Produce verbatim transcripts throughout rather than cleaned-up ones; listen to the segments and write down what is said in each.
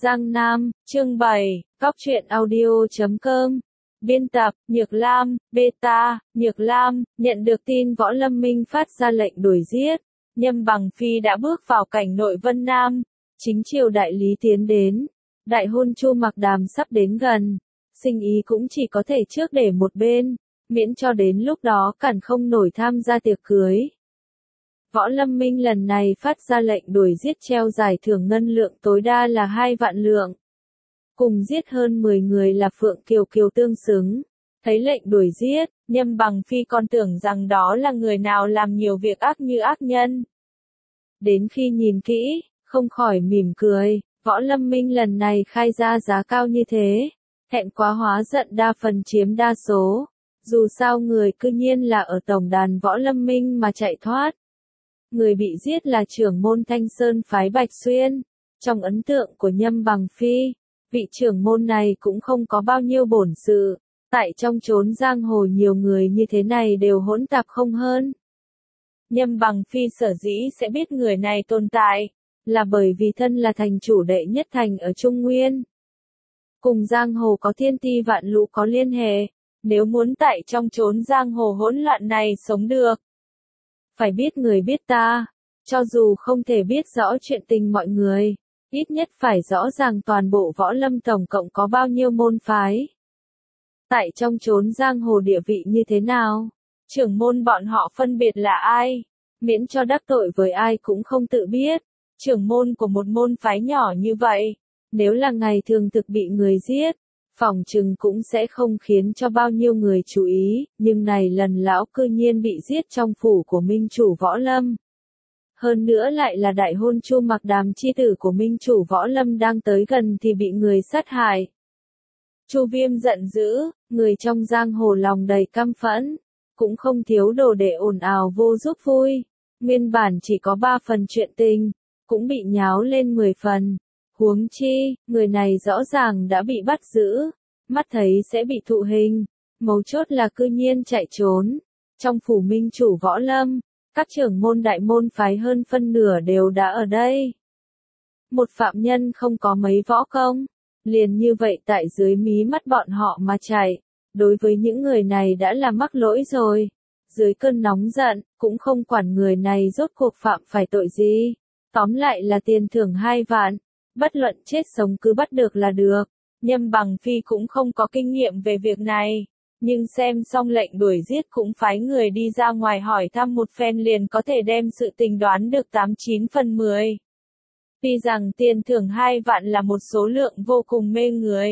Giang Nam, chương bảy, Cóc truyện audio chấm com. Biên tập, Nhược Lam, Beta, Nhược Lam, nhận được tin Võ Lâm Minh phát ra lệnh đuổi giết. Nhâm Bằng Phi đã bước vào cảnh nội Vân Nam. Chính triều đại lý tiến đến. Đại hôn Chu Mặc Đàm sắp đến gần. Sinh ý cũng chỉ có thể trước để một bên, miễn cho đến lúc đó cản không nổi tham gia tiệc cưới. Võ Lâm Minh lần này phát ra lệnh đuổi giết treo giải thưởng ngân lượng tối đa là hai vạn lượng. Cùng giết hơn mười người là Phượng Kiều Kiều tương xứng. Thấy lệnh đuổi giết, Nhâm Bằng Phi còn tưởng rằng đó là người nào làm nhiều việc ác như ác nhân. Đến khi nhìn kỹ, không khỏi mỉm cười, Võ Lâm Minh lần này khai ra giá cao như thế. Hẹn quá hóa giận đa phần chiếm đa số. Dù sao người cư nhiên là ở tổng đàn Võ Lâm Minh mà chạy thoát. Người bị giết là trưởng môn Thanh Sơn phái Bạch Xuyên. Trong ấn tượng của Nhâm Bằng Phi, vị trưởng môn này cũng không có bao nhiêu bổn sự. Tại trong chốn giang hồ nhiều người như thế này đều hỗn tạp không hơn. Nhâm Bằng Phi sở dĩ sẽ biết người này tồn tại, là bởi vì thân là thành chủ đệ nhất thành ở Trung Nguyên. Cùng giang hồ có thiên ti vạn lũ có liên hệ, nếu muốn tại trong chốn giang hồ hỗn loạn này sống được. Phải biết người biết ta, cho dù không thể biết rõ chuyện tình mọi người, ít nhất phải rõ ràng toàn bộ Võ Lâm tổng cộng có bao nhiêu môn phái. Tại trong chốn giang hồ địa vị như thế nào, trưởng môn bọn họ phân biệt là ai, miễn cho đắc tội với ai cũng không tự biết. Trưởng môn của một môn phái nhỏ như vậy, nếu là ngày thường thực bị người giết, phỏng chừng cũng sẽ không khiến cho bao nhiêu người chú ý, nhưng này lần lão cư nhiên bị giết trong phủ của minh chủ Võ Lâm. Hơn nữa lại là đại hôn Chu Mặc Đàm chi tử của minh chủ Võ Lâm đang tới gần thì bị người sát hại. Chu Viêm giận dữ, người trong giang hồ lòng đầy căm phẫn, cũng không thiếu đồ để ồn ào vô giúp vui. Nguyên bản chỉ có ba phần chuyện tình, cũng bị nháo lên mười phần. Huống chi, người này rõ ràng đã bị bắt giữ, mắt thấy sẽ bị thụ hình, mấu chốt là cư nhiên chạy trốn. Trong phủ minh chủ Võ Lâm, các trưởng môn đại môn phái hơn phân nửa đều đã ở đây. Một phạm nhân không có mấy võ công, liền như vậy tại dưới mí mắt bọn họ mà chạy, đối với những người này đã là mắc lỗi rồi. Dưới cơn nóng giận, cũng không quản người này rốt cuộc phạm phải tội gì, tóm lại là tiền thưởng hai vạn. Bất luận chết sống cứ bắt được là được. Nhâm Bằng Phi cũng không có kinh nghiệm về việc này, nhưng xem xong lệnh đuổi giết cũng phái người đi ra ngoài hỏi thăm một phen liền có thể đem sự tình đoán được tám chín phần mười. Tuy rằng tiền thưởng hai vạn là một số lượng vô cùng mê người,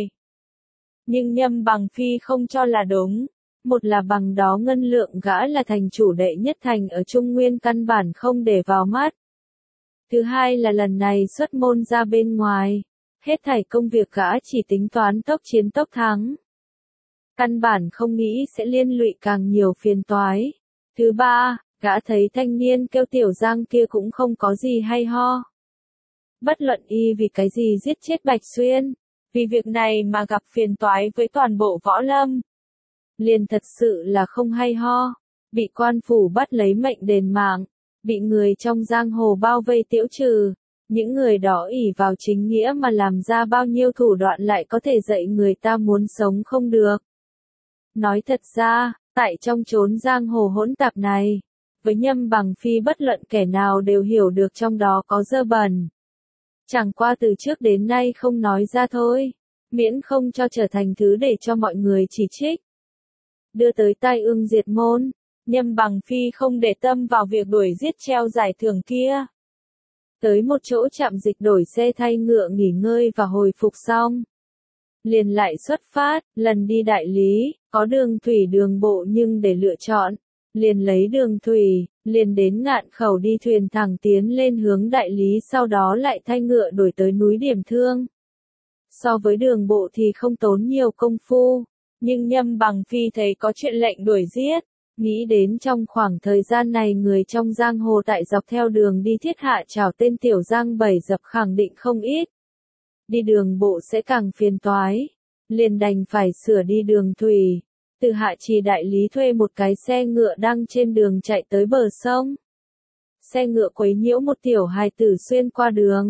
nhưng Nhâm Bằng Phi không cho là đúng. Một là bằng đó ngân lượng gã là thành chủ đệ nhất thành ở Trung Nguyên căn bản không để vào mắt. Thứ hai là lần này xuất môn ra bên ngoài, hết thảy công việc gã chỉ tính toán tốc chiến tốc thắng. Căn bản không nghĩ sẽ liên lụy càng nhiều phiền toái. Thứ ba, gã thấy thanh niên kêu Tiểu Giang kia cũng không có gì hay ho. Bất luận y vì cái gì giết chết Bạch Xuyên, vì việc này mà gặp phiền toái với toàn bộ Võ Lâm. Liền thật sự là không hay ho, bị quan phủ bắt lấy mệnh đền mạng. Bị người trong giang hồ bao vây tiễu trừ, những người đó ỷ vào chính nghĩa mà làm ra bao nhiêu thủ đoạn lại có thể dạy người ta muốn sống không được. Nói thật ra, tại trong chốn giang hồ hỗn tạp này, với Nhâm Bằng Phi bất luận kẻ nào đều hiểu được trong đó có dơ bẩn. Chẳng qua từ trước đến nay không nói ra thôi, miễn không cho trở thành thứ để cho mọi người chỉ trích. Đưa tới tai ương diệt môn. Nhâm Bằng Phi không để tâm vào việc đuổi giết treo giải thưởng kia. Tới một chỗ trạm dịch đổi xe thay ngựa nghỉ ngơi và hồi phục xong. Liền lại xuất phát, lần đi đại lý, có đường thủy đường bộ nhưng để lựa chọn. Liền lấy đường thủy, liền đến Ngạn Khẩu đi thuyền thẳng tiến lên hướng đại lý sau đó lại thay ngựa đổi tới núi Điểm Thương. So với đường bộ thì không tốn nhiều công phu, nhưng Nhâm Bằng Phi thấy có chuyện lệnh đuổi giết. Nghĩ đến trong khoảng thời gian này người trong giang hồ tại dọc theo đường đi thiết hạ trảo tên Tiểu Giang bảy dập khẳng định không ít. Đi đường bộ sẽ càng phiền toái. Liền đành phải sửa đi đường thủy. Từ Hạ Trì đại lý thuê một cái xe ngựa đang trên đường chạy tới bờ sông. Xe ngựa quấy nhiễu một tiểu hài tử xuyên qua đường.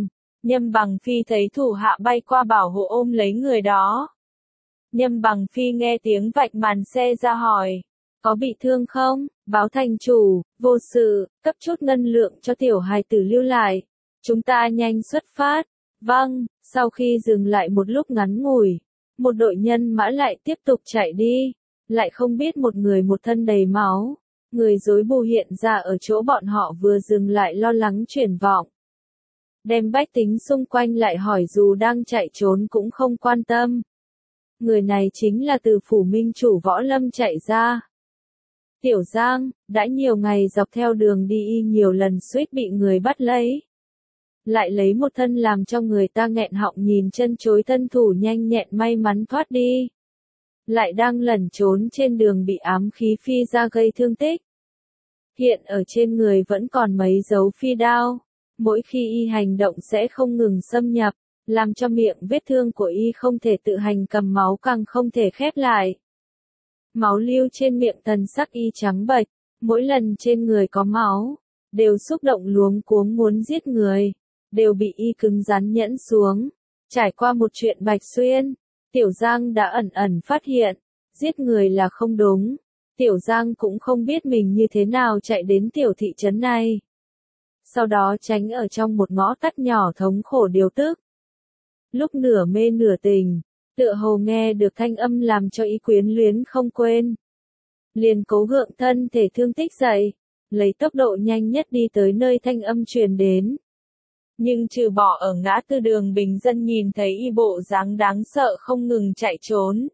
Nhâm Bằng Phi thấy thủ hạ bay qua bảo hộ ôm lấy người đó. Nhâm Bằng Phi nghe tiếng vạch màn xe ra hỏi, có bị thương không? Báo thành chủ, vô sự, cấp chút ngân lượng cho tiểu hài tử lưu lại. Chúng ta nhanh xuất phát. Vâng, sau khi dừng lại một lúc ngắn ngủi, một đội nhân mã lại tiếp tục chạy đi. Lại không biết một người một thân đầy máu. Người rối bù hiện ra ở chỗ bọn họ vừa dừng lại lo lắng chuyển vọng. Đem bách tính xung quanh lại hỏi dù đang chạy trốn cũng không quan tâm. Người này chính là từ phủ minh chủ Võ Lâm chạy ra. Tiểu Giang, đã nhiều ngày dọc theo đường đi y nhiều lần suýt bị người bắt lấy. Lại lấy một thân làm cho người ta nghẹn họng nhìn chân chối, thân thủ nhanh nhẹn may mắn thoát đi. Lại đang lẩn trốn trên đường bị ám khí phi ra gây thương tích. Hiện ở trên người vẫn còn mấy dấu phi đao. Mỗi khi y hành động sẽ không ngừng xâm nhập, làm cho miệng vết thương của y không thể tự hành cầm máu, càng không thể khép lại. Máu lưu trên miệng, thần sắc y trắng bệch, mỗi lần trên người có máu, đều xúc động luống cuống muốn giết người, đều bị y cứng rắn nhẫn xuống. Trải qua một chuyện Bạch Xuyên, Tiểu Giang đã ẩn ẩn phát hiện, giết người là không đúng. Tiểu Giang cũng không biết mình như thế nào chạy đến tiểu thị trấn này. Sau đó tránh ở trong một ngõ tắt nhỏ thống khổ điều tức. Lúc nửa mê nửa tình, tựa hồ nghe được thanh âm làm cho ý quyến luyến không quên. Liền cố gượng thân thể thương tích dậy, lấy tốc độ nhanh nhất đi tới nơi thanh âm truyền đến. Nhưng trừ bỏ ở ngã tư đường bình dân nhìn thấy y bộ dáng đáng sợ không ngừng chạy trốn.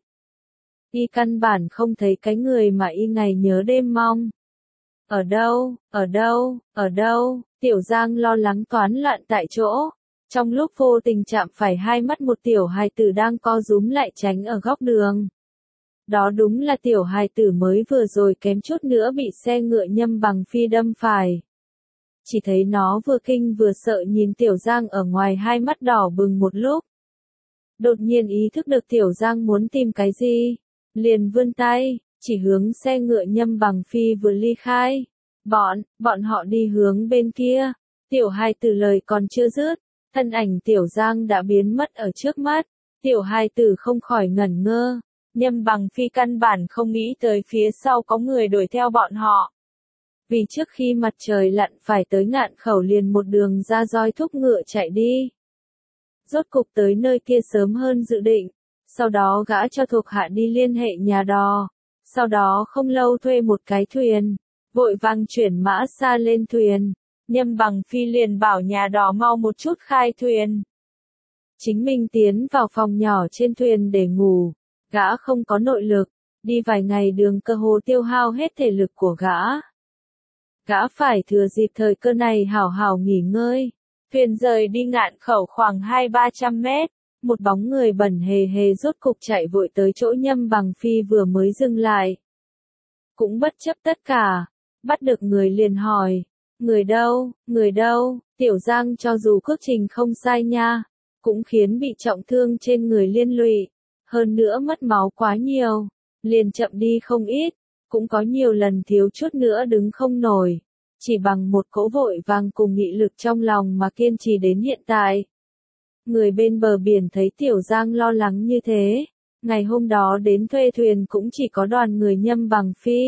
Y căn bản không thấy cái người mà y ngày nhớ đêm mong. Ở đâu, ở đâu, ở đâu, Tiểu Giang lo lắng toán loạn tại chỗ. Trong lúc vô tình chạm phải hai mắt một tiểu hài tử đang co rúm lại tránh ở góc đường. Đó đúng là tiểu hài tử mới vừa rồi kém chút nữa bị xe ngựa Nhâm Bằng Phi đâm phải. Chỉ thấy nó vừa kinh vừa sợ nhìn Tiểu Giang ở ngoài, hai mắt đỏ bừng một lúc. Đột nhiên ý thức được Tiểu Giang muốn tìm cái gì, liền vươn tay, chỉ hướng xe ngựa Nhâm Bằng Phi vừa ly khai. Bọn, bọn họ đi hướng bên kia. Tiểu hài tử lời còn chưa dứt, thân ảnh Tiểu Giang đã biến mất ở trước mắt. Tiểu hài tử không khỏi ngẩn ngơ. Nhâm Bằng Phi căn bản không nghĩ tới phía sau có người đuổi theo bọn họ. Vì trước khi mặt trời lặn phải tới Ngạn Khẩu liền một đường ra roi thúc ngựa chạy đi. Rốt cục tới nơi kia sớm hơn dự định. Sau đó gã cho thuộc hạ đi liên hệ nhà đò. Sau đó không lâu thuê một cái thuyền, vội vàng chuyển mã xa lên thuyền. Nhâm Bằng Phi liền bảo nhà đò mau một chút khai thuyền. Chính mình tiến vào phòng nhỏ trên thuyền để ngủ. Gã không có nội lực, đi vài ngày đường cơ hồ tiêu hao hết thể lực của gã. Gã phải thừa dịp thời cơ này hảo hảo nghỉ ngơi. Thuyền rời đi Ngạn Khẩu khoảng hai ba trăm mét. Một bóng người bẩn hề hề rốt cục chạy vội tới chỗ Nhâm Bằng Phi vừa mới dừng lại. Cũng bất chấp tất cả, bắt được người liền hỏi, người đâu, người đâu? Tiểu Giang cho dù cước trình không sai nha, cũng khiến bị trọng thương trên người liên lụy, hơn nữa mất máu quá nhiều, liền chậm đi không ít, cũng có nhiều lần thiếu chút nữa đứng không nổi, chỉ bằng một cỗ vội vàng cùng nghị lực trong lòng mà kiên trì đến hiện tại. Người bên bờ biển thấy Tiểu Giang lo lắng như thế, ngày hôm đó đến thuê thuyền cũng chỉ có đoàn người Nhâm Bằng Phi.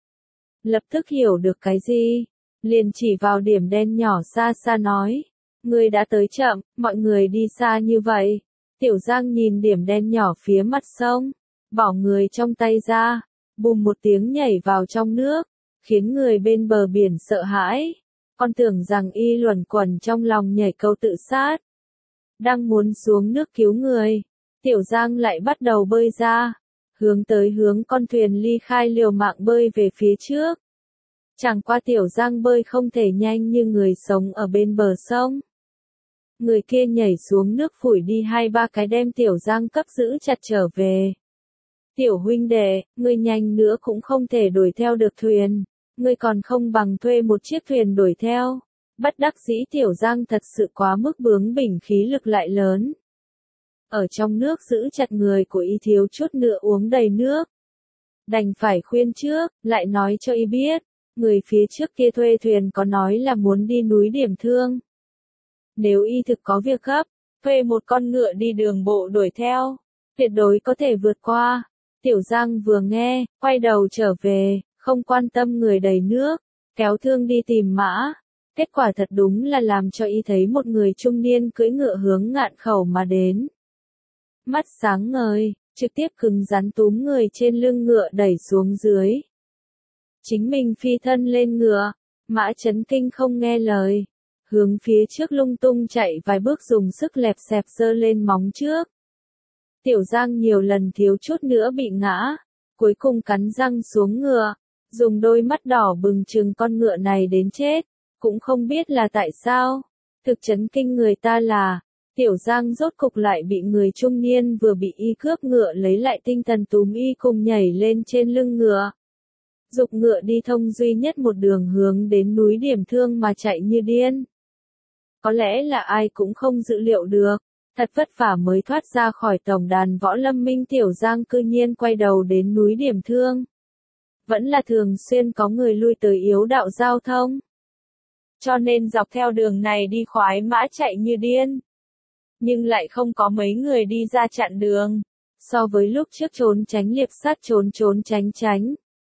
Lập tức hiểu được cái gì, liền chỉ vào điểm đen nhỏ xa xa nói, người đã tới chậm, mọi người đi xa như vậy. Tiểu Giang nhìn điểm đen nhỏ phía mặt sông, bỏ người trong tay ra, bùm một tiếng nhảy vào trong nước, khiến người bên bờ biển sợ hãi, còn tưởng rằng y luẩn quẩn trong lòng nhảy câu tự sát. Đang muốn xuống nước cứu người, Tiểu Giang lại bắt đầu bơi ra, hướng tới hướng con thuyền ly khai liều mạng bơi về phía trước. Chẳng qua Tiểu Giang bơi không thể nhanh như người sống ở bên bờ sông. Người kia nhảy xuống nước phủi đi hai ba cái đem Tiểu Giang cấp giữ chặt trở về. Tiểu huynh đệ, ngươi nhanh nữa cũng không thể đuổi theo được thuyền, ngươi còn không bằng thuê một chiếc thuyền đuổi theo. Bất đắc dĩ Tiểu Giang thật sự quá mức bướng bỉnh, khí lực lại lớn. Ở trong nước giữ chặt người của y thiếu chút nữa uống đầy nước. Đành phải khuyên trước, lại nói cho y biết, người phía trước kia thuê thuyền có nói là muốn đi núi Điểm Thương. Nếu y thực có việc gấp, thuê một con ngựa đi đường bộ đuổi theo, tuyệt đối có thể vượt qua. Tiểu Giang vừa nghe, quay đầu trở về, không quan tâm người đầy nước, kéo thương đi tìm mã. Kết quả thật đúng là làm cho y thấy một người trung niên cưỡi ngựa hướng Ngạn Khẩu mà đến. Mắt sáng ngời, trực tiếp cứng rắn túm người trên lưng ngựa đẩy xuống dưới. Chính mình phi thân lên ngựa, Mã Chấn Kinh không nghe lời, hướng phía trước lung tung chạy vài bước dùng sức lẹp xẹp giơ lên móng trước. Tiểu Giang nhiều lần thiếu chút nữa bị ngã, cuối cùng cắn răng xuống ngựa, dùng đôi mắt đỏ bừng trừng con ngựa này đến chết, cũng không biết là tại sao. Thực chấn kinh người ta là, Tiểu Giang rốt cục lại bị người trung niên vừa bị y cướp ngựa lấy lại tinh thần túm y cùng nhảy lên trên lưng ngựa. Dục ngựa đi thông duy nhất một đường hướng đến núi Điểm Thương mà chạy như điên. Có lẽ là ai cũng không dự liệu được, thật vất vả mới thoát ra khỏi tổng đàn võ lâm minh Tiểu Giang cư nhiên quay đầu đến núi Điểm Thương. Vẫn là thường xuyên có người lui tới yếu đạo giao thông. Cho nên dọc theo đường này đi khoái mã chạy như điên. Nhưng lại không có mấy người đi ra chặn đường. So với lúc trước trốn tránh liệp sát trốn trốn tránh tránh.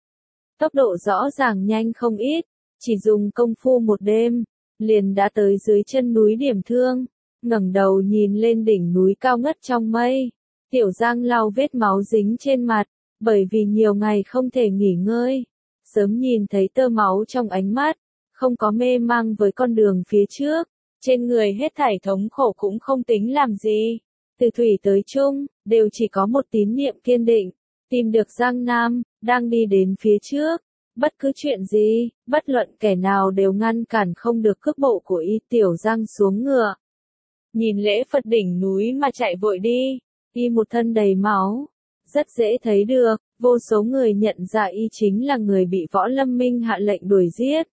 Tốc độ rõ ràng nhanh không ít, chỉ dùng công phu một đêm, liền đã tới dưới chân núi Điểm Thương, ngẩng đầu nhìn lên đỉnh núi cao ngất trong mây. Tiểu Giang lau vết máu dính trên mặt, bởi vì nhiều ngày không thể nghỉ ngơi. Sớm nhìn thấy tơ máu trong ánh mắt, không có mê mang với con đường phía trước, trên người hết thảy thống khổ cũng không tính làm gì. Từ thủy tới trung, đều chỉ có một tín niệm kiên định, tìm được Giang Nam, đang đi đến phía trước. Bất cứ chuyện gì, bất luận kẻ nào đều ngăn cản không được cước bộ của y. Tiểu Giang xuống ngựa. Nhìn lễ Phật đỉnh núi mà chạy vội đi, y một thân đầy máu. Rất dễ thấy được, vô số người nhận ra y chính là người bị võ lâm minh hạ lệnh đuổi giết.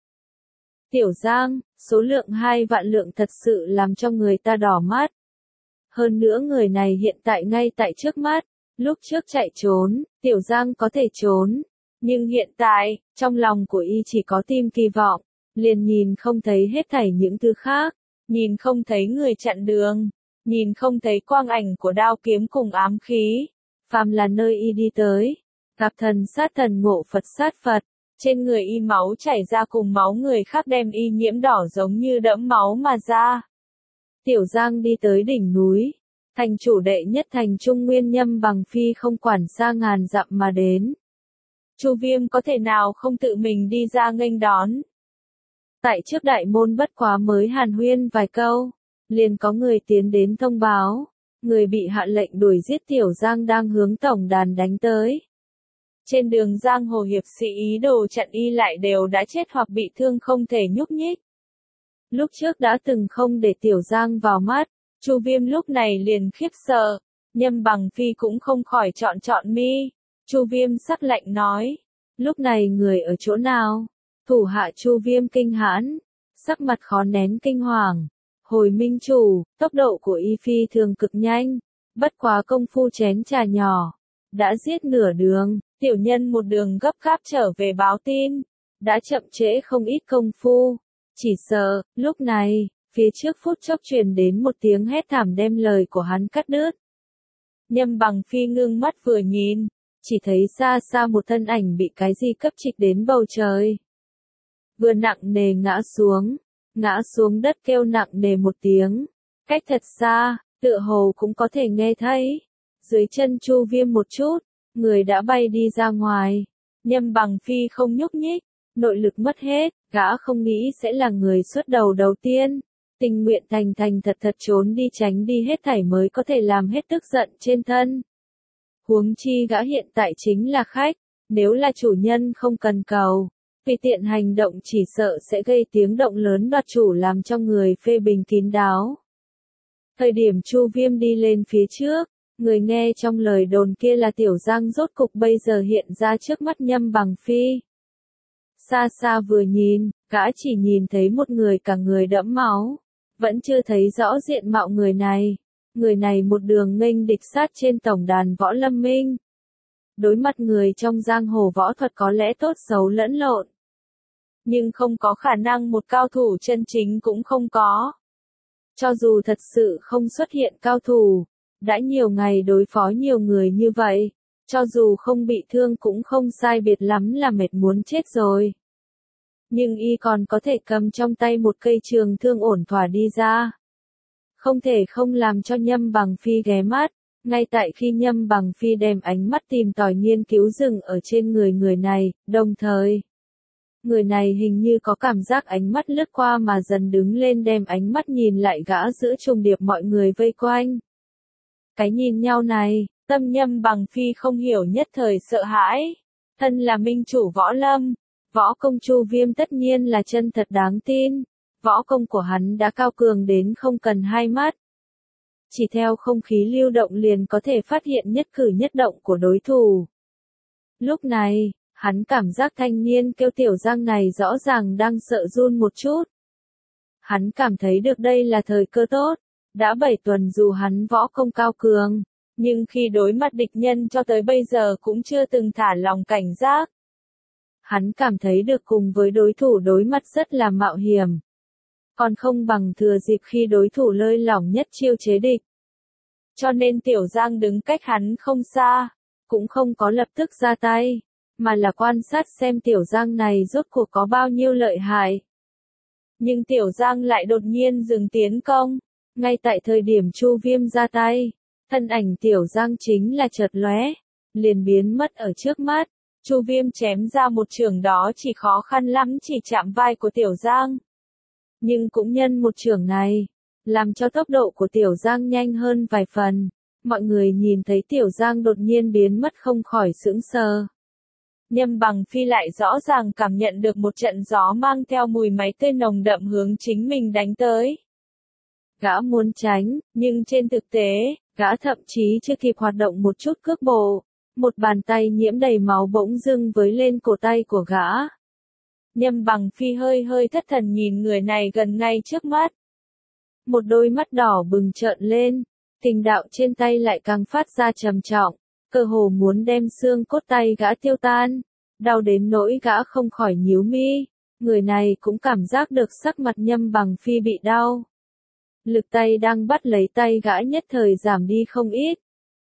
Tiểu Giang, số lượng hai vạn lượng thật sự làm cho người ta đỏ mắt. Hơn nữa người này hiện tại ngay tại trước mắt, lúc trước chạy trốn, Tiểu Giang có thể trốn. Nhưng hiện tại, trong lòng của y chỉ có tim kỳ vọng, liền nhìn không thấy hết thảy những thứ khác, nhìn không thấy người chặn đường, nhìn không thấy quang ảnh của đao kiếm cùng ám khí. Phàm là nơi y đi tới, gặp thần sát thần ngộ Phật sát Phật, trên người y máu chảy ra cùng máu người khác đem y nhiễm đỏ giống như đẫm máu mà ra. Tiểu Giang đi tới đỉnh núi, thành chủ đệ nhất thành Trung Nguyên Nhâm Bằng Phi không quản xa ngàn dặm mà đến. Chu Viêm có thể nào không tự mình đi ra nghênh đón. Tại trước đại môn bất quá mới hàn huyên vài câu, liền có người tiến đến thông báo, người bị hạ lệnh đuổi giết Tiểu Giang đang hướng tổng đàn đánh tới. Trên đường giang hồ hiệp sĩ ý đồ chặn y lại đều đã chết hoặc bị thương không thể nhúc nhích. Lúc trước đã từng không để Tiểu Giang vào mắt, Chu Viêm lúc này liền khiếp sợ, Nhâm Bằng Phi cũng không khỏi chọn chọn mi. Chu Viêm sắc lạnh nói, lúc này người ở chỗ nào? Thủ hạ Chu Viêm kinh hãn, sắc mặt khó nén kinh hoàng. Hồi minh chủ, tốc độ của y phi thường cực nhanh, bất quá công phu chén trà nhỏ, đã giết nửa đường. Tiểu nhân một đường gấp gáp trở về báo tin, đã chậm trễ không ít công phu. Chỉ sợ, lúc này, phía trước phút chốc truyền đến một tiếng hét thảm đem lời của hắn cắt đứt. Nhâm Bằng Phi ngưng mắt vừa nhìn, chỉ thấy xa xa một thân ảnh bị cái gì cấp trịch đến bầu trời. Vừa nặng nề ngã xuống, ngã xuống đất kêu nặng nề một tiếng, cách thật xa, tựa hồ cũng có thể nghe thấy. Dưới chân Chu Viêm một chút, người đã bay đi ra ngoài. Nhâm Bằng Phi không nhúc nhích, nội lực mất hết, gã không nghĩ sẽ là người xuất đầu đầu tiên. Tình nguyện thành thành thật thật trốn đi tránh đi hết thảy mới có thể làm hết tức giận trên thân. Huống chi gã hiện tại chính là khách, nếu là chủ nhân không cần cầu, tùy tiện hành động chỉ sợ sẽ gây tiếng động lớn đoạt chủ làm cho người phê bình kín đáo. Thời điểm Chu Viêm đi lên phía trước, người nghe trong lời đồn kia là Tiểu Giang rốt cục bây giờ hiện ra trước mắt Nhâm Bằng Phi. Xa xa vừa nhìn, gã chỉ nhìn thấy một người cả người đẫm máu, vẫn chưa thấy rõ diện mạo người này. Người này một đường nghênh địch sát trên tổng đàn võ lâm minh. Đối mặt người trong giang hồ võ thuật có lẽ tốt xấu lẫn lộn. Nhưng không có khả năng một cao thủ chân chính cũng không có. Cho dù thật sự không xuất hiện cao thủ, đã nhiều ngày đối phó nhiều người như vậy, cho dù không bị thương cũng không sai biệt lắm là mệt muốn chết rồi. Nhưng y còn có thể cầm trong tay một cây trường thương ổn thỏa đi ra. Không thể không làm cho Nhâm Bằng Phi ghé mắt, ngay tại khi Nhâm Bằng Phi đem ánh mắt tìm tòi nghiên cứu dừng ở trên người người này, đồng thời. Người này hình như có cảm giác ánh mắt lướt qua mà dần đứng lên đem ánh mắt nhìn lại gã giữa trùng điệp mọi người vây quanh. Cái nhìn nhau này, tâm Nhâm Bằng Phi không hiểu nhất thời sợ hãi. Thân là minh chủ võ lâm, võ công Chu Viêm tất nhiên là chân thật đáng tin. Võ công của hắn đã cao cường đến không cần hai mắt. Chỉ theo không khí lưu động liền có thể phát hiện nhất cử nhất động của đối thủ. Lúc này, hắn cảm giác thanh niên kêu Tiểu Giang này rõ ràng đang sợ run một chút. Hắn cảm thấy được đây là thời cơ tốt. Đã bảy tuần dù hắn võ công cao cường, nhưng khi đối mặt địch nhân cho tới bây giờ cũng chưa từng thả lòng cảnh giác. Hắn cảm thấy được cùng với đối thủ đối mặt rất là mạo hiểm. Còn không bằng thừa dịp khi đối thủ lơi lỏng nhất chiêu chế địch. Cho nên Tiểu Giang đứng cách hắn không xa, cũng không có lập tức ra tay, mà là quan sát xem Tiểu Giang này rốt cuộc có bao nhiêu lợi hại. Nhưng Tiểu Giang lại đột nhiên dừng tiến công, ngay tại thời điểm Chu Viêm ra tay, thân ảnh Tiểu Giang chính là chợt lóe, liền biến mất ở trước mắt. Chu Viêm chém ra một chưởng đó chỉ khó khăn lắm chỉ chạm vai của Tiểu Giang. Nhưng cũng nhân một chưởng này, làm cho tốc độ của Tiểu Giang nhanh hơn vài phần. Mọi người nhìn thấy Tiểu Giang đột nhiên biến mất không khỏi sững sờ. Nhâm Bằng Phi lại rõ ràng cảm nhận được một trận gió mang theo mùi máy tươi nồng đậm hướng chính mình đánh tới. Gã muốn tránh, nhưng trên thực tế, gã thậm chí chưa kịp hoạt động một chút cước bộ. Một bàn tay nhiễm đầy máu bỗng dưng với lên cổ tay của gã. Nhâm Bằng Phi hơi hơi thất thần nhìn người này gần ngay trước mắt. Một đôi mắt đỏ bừng trợn lên, kình đạo trên tay lại càng phát ra trầm trọng, cơ hồ muốn đem xương cốt tay gã tiêu tan, đau đến nỗi gã không khỏi nhíu mi. Người này cũng cảm giác được sắc mặt Nhâm Bằng Phi bị đau. Lực tay đang bắt lấy tay gã nhất thời giảm đi không ít.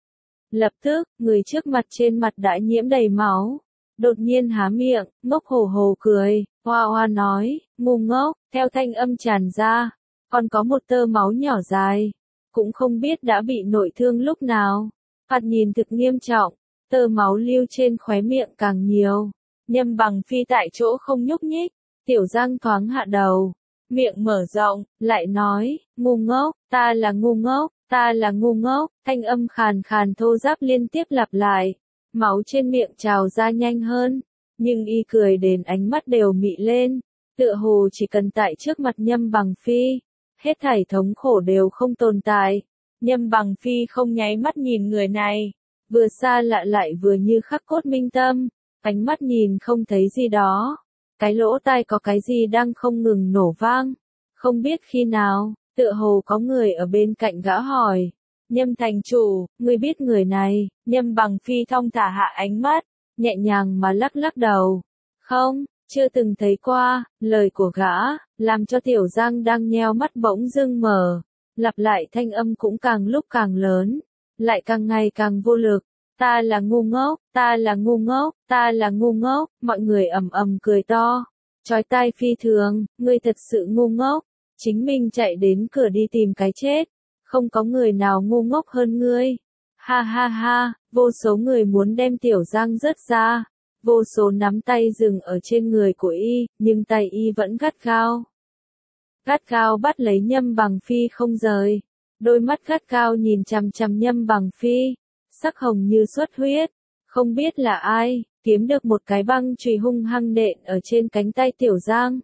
Lập tức, người trước mặt trên mặt đã nhiễm đầy máu. Đột nhiên há miệng, ngốc hổ hồ cười, hoa hoa nói, ngu ngốc, theo thanh âm tràn ra, còn có một tơ máu nhỏ dài, cũng không biết đã bị nội thương lúc nào. Mặt nhìn thực nghiêm trọng, tơ máu lưu trên khóe miệng càng nhiều. Nhâm Bằng Phi tại chỗ không nhúc nhích, Tiểu Giang thoáng hạ đầu, miệng mở rộng, lại nói, ngu ngốc, ta là ngu ngốc, ta là ngu ngốc, thanh âm khàn khàn thô ráp liên tiếp lặp lại. Máu trên miệng trào ra nhanh hơn, nhưng y cười đến ánh mắt đều mị lên, tựa hồ chỉ cần tại trước mặt Nhâm Bằng Phi, hết thảy thống khổ đều không tồn tại. Nhâm Bằng Phi không nháy mắt nhìn người này, vừa xa lạ lại vừa như khắc cốt minh tâm, ánh mắt nhìn không thấy gì đó, cái lỗ tai có cái gì đang không ngừng nổ vang, không biết khi nào, tựa hồ có người ở bên cạnh gã hỏi. Nhâm thành chủ, ngươi biết người này? Nhâm Bằng Phi thong thả hạ ánh mắt, nhẹ nhàng mà lắc lắc đầu. Không, chưa từng thấy qua. Lời của gã, làm cho Tiểu Giang đang nheo mắt bỗng dưng mở. Lặp lại thanh âm cũng càng lúc càng lớn, lại càng ngày càng vô lực. Ta là ngu ngốc, ta là ngu ngốc, ta là ngu ngốc. Mọi người ầm ầm cười to, chói tai phi thường, ngươi thật sự ngu ngốc. Chính mình chạy đến cửa đi tìm cái chết. Không có người nào ngu ngốc hơn ngươi. Ha ha ha, vô số người muốn đem Tiểu Giang rớt ra. Vô số nắm tay dừng ở trên người của y, nhưng tay y vẫn gắt gao. Gắt gao bắt lấy Nhâm Bằng Phi không rời. Đôi mắt gắt gao nhìn chằm chằm Nhâm Bằng Phi, sắc hồng như xuất huyết. Không biết là ai, kiếm được một cái băng chùy hung hăng nện ở trên cánh tay Tiểu Giang.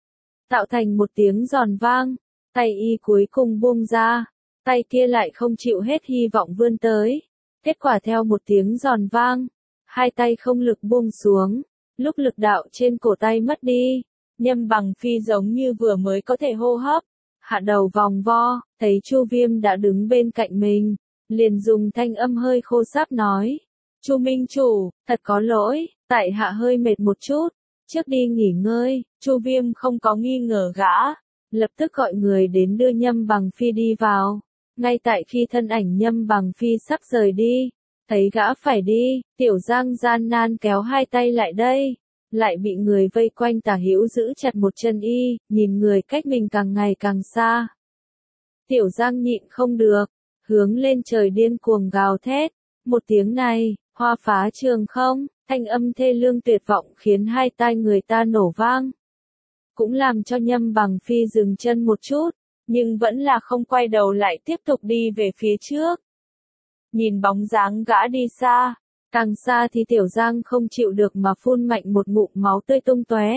Tạo thành một tiếng giòn vang, tay y cuối cùng buông ra. Tay kia lại không chịu hết hy vọng vươn tới. Kết quả theo một tiếng giòn vang, hai tay không lực buông xuống, lúc lực đạo trên cổ tay mất đi, Nhâm Bằng Phi giống như vừa mới có thể hô hấp, hạ đầu vòng vo, thấy Chu Viêm đã đứng bên cạnh mình, liền dùng thanh âm hơi khô sáp nói, Chu Minh Chủ, thật có lỗi, tại hạ hơi mệt một chút, trước đi nghỉ ngơi. Chu Viêm không có nghi ngờ gã, lập tức gọi người đến đưa Nhâm Bằng Phi đi vào. Ngay tại khi thân ảnh Nhâm Bằng Phi sắp rời đi, thấy gã phải đi, Tiểu Giang gian nan kéo hai tay lại đây, lại bị người vây quanh tả hữu giữ chặt một chân y, nhìn người cách mình càng ngày càng xa. Tiểu Giang nhịn không được, hướng lên trời điên cuồng gào thét, một tiếng này, hoa phá trường không, thanh âm thê lương tuyệt vọng khiến hai tai người ta nổ vang. Cũng làm cho Nhâm Bằng Phi dừng chân một chút, nhưng vẫn là không quay đầu lại tiếp tục đi về phía trước. Nhìn bóng dáng gã đi xa, càng xa thì Tiểu Giang không chịu được mà phun mạnh một ngụm máu tươi tung tóe.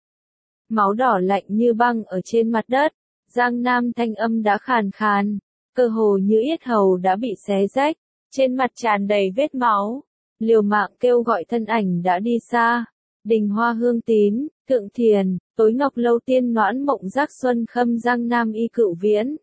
Máu đỏ lạnh như băng ở trên mặt đất, Giang Nam thanh âm đã khàn khàn, cơ hồ như yết hầu đã bị xé rách, trên mặt tràn đầy vết máu, liều mạng kêu gọi thân ảnh đã đi xa. Đình Hoa Hương Tín, Thượng Thiền, Tối Ngọc Lâu Tiên Noãn Mộng Giác Xuân Khâm Giang Nam Y Cựu Viễn.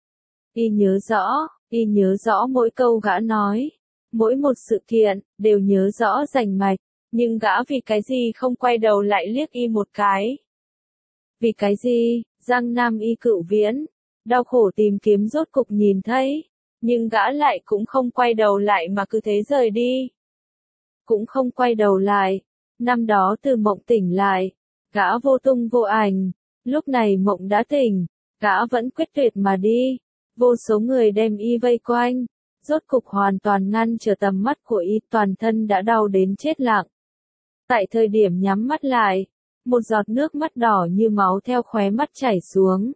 Y nhớ rõ, y nhớ rõ mỗi câu gã nói, mỗi một sự kiện, đều nhớ rõ rành mạch, nhưng gã vì cái gì không quay đầu lại liếc y một cái. Vì cái gì, Giang Nam Y Cựu Viễn, đau khổ tìm kiếm rốt cục nhìn thấy, nhưng gã lại cũng không quay đầu lại mà cứ thế rời đi. Cũng không quay đầu lại. Năm đó từ mộng tỉnh lại, gã vô tung vô ảnh, lúc này mộng đã tỉnh, gã vẫn quyết tuyệt mà đi, vô số người đem y vây quanh, rốt cục hoàn toàn ngăn trở tầm mắt của y, toàn thân đã đau đến chết lặng. Tại thời điểm nhắm mắt lại, một giọt nước mắt đỏ như máu theo khóe mắt chảy xuống.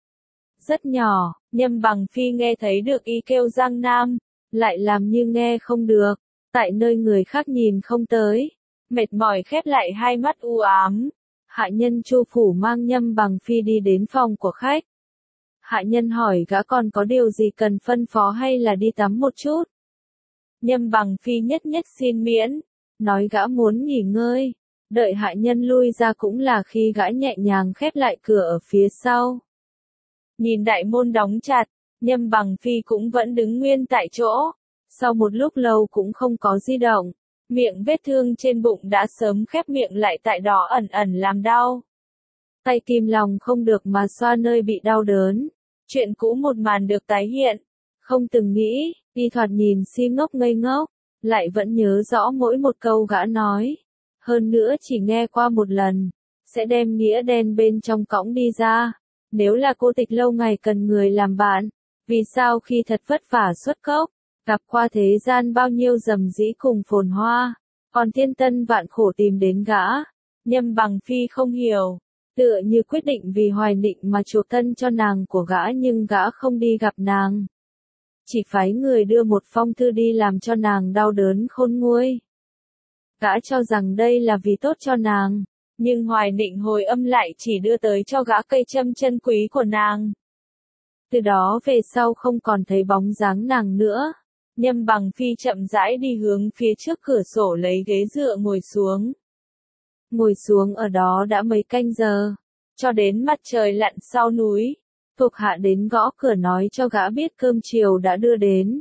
Rất nhỏ, Nhâm Bằng Phi nghe thấy được y kêu Giang Nam, lại làm như nghe không được, tại nơi người khác nhìn không tới. Mệt mỏi khép lại hai mắt u ám, hạ nhân Chu phủ mang Nhâm Bằng Phi đi đến phòng của khách. Hạ nhân hỏi gã còn có điều gì cần phân phó hay là đi tắm một chút. Nhâm Bằng Phi nhất nhất xin miễn, nói gã muốn nghỉ ngơi, đợi hạ nhân lui ra cũng là khi gã nhẹ nhàng khép lại cửa ở phía sau. Nhìn đại môn đóng chặt, Nhâm Bằng Phi cũng vẫn đứng nguyên tại chỗ, sau một lúc lâu cũng không có di động. Miệng vết thương trên bụng đã sớm khép miệng lại tại đó ẩn ẩn làm đau. Tay kìm lòng không được mà xoa nơi bị đau đớn. Chuyện cũ một màn được tái hiện. Không từng nghĩ, y thoạt nhìn si ngốc ngây ngốc, lại vẫn nhớ rõ mỗi một câu gã nói. Hơn nữa chỉ nghe qua một lần, sẽ đem nghĩa đen bên trong cõng đi ra. Nếu là cô tịch lâu ngày cần người làm bạn, vì sao khi thật vất vả xuất cốc, gặp qua thế gian bao nhiêu rầm rĩ cùng phồn hoa, còn thiên tân vạn khổ tìm đến gã. Nhâm Bằng Phi không hiểu, tựa như quyết định vì hoài định mà chuộc thân cho nàng của gã, nhưng gã không đi gặp nàng. Chỉ phái người đưa một phong thư đi làm cho nàng đau đớn khôn nguôi. Gã cho rằng đây là vì tốt cho nàng, nhưng hoài định hồi âm lại chỉ đưa tới cho gã cây châm chân quý của nàng. Từ đó về sau không còn thấy bóng dáng nàng nữa. Nhâm Bằng Phi chậm rãi đi hướng phía trước cửa sổ lấy ghế dựa ngồi xuống. Ngồi xuống ở đó đã mấy canh giờ, cho đến mặt trời lặn sau núi, thuộc hạ đến gõ cửa nói cho gã biết cơm chiều đã đưa đến.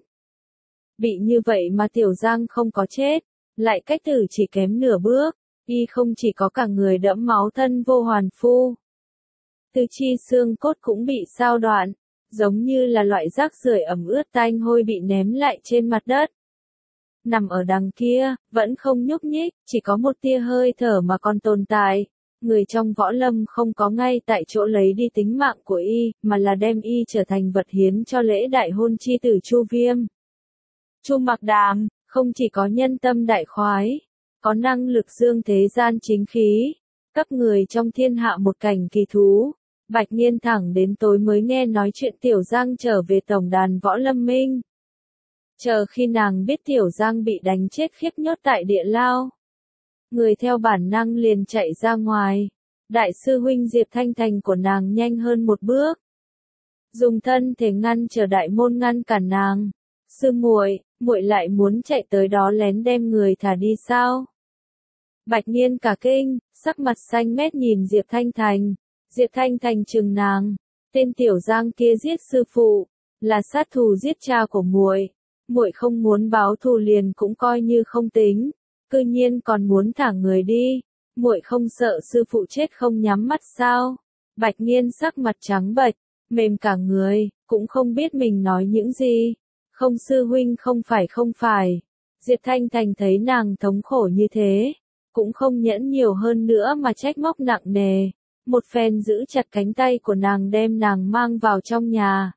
Bị như vậy mà Tiểu Giang không có chết, lại cách tử chỉ kém nửa bước, y không chỉ có cả người đẫm máu thân vô hoàn phu. Tứ chi xương cốt cũng bị sao đoạn. Giống như là loại rác rưởi ẩm ướt tanh hôi bị ném lại trên mặt đất. Nằm ở đằng kia, vẫn không nhúc nhích, chỉ có một tia hơi thở mà còn tồn tại. Người trong võ lâm không có ngay tại chỗ lấy đi tính mạng của y, mà là đem y trở thành vật hiến cho lễ đại hôn chi tử Chu Viêm. Chu Mặc Đàm, không chỉ có nhân tâm đại khoái, có năng lực dương thế gian chính khí, các người trong thiên hạ một cảnh kỳ thú. Bạch Nghiên thẳng đến tối mới nghe nói chuyện Tiểu Giang trở về tổng đàn võ lâm minh. Chờ khi nàng biết Tiểu Giang bị đánh chết khiếp nhốt tại địa lao, người theo bản năng liền chạy ra ngoài. Đại sư huynh Diệp Thanh Thành của nàng nhanh hơn một bước, dùng thân thể ngăn trở đại môn ngăn cản nàng. Sư muội, muội lại muốn chạy tới đó lén đem người thả đi sao? Bạch Nghiên cả kinh, sắc mặt xanh mét nhìn Diệp Thanh Thành. Diệp Thanh Thành trừng nàng, tên Tiểu Giang kia giết sư phụ, là sát thủ giết cha của muội, muội không muốn báo thù liền cũng coi như không tính, cư nhiên còn muốn thả người đi, muội không sợ sư phụ chết không nhắm mắt sao? Bạch Nghiên sắc mặt trắng bệch, mềm cả người, cũng không biết mình nói những gì. Không sư huynh không phải không phải. Diệp Thanh Thành thấy nàng thống khổ như thế, cũng không nhẫn nhiều hơn nữa mà trách móc nặng nề. Một phen giữ chặt cánh tay của nàng đem nàng mang vào trong nhà.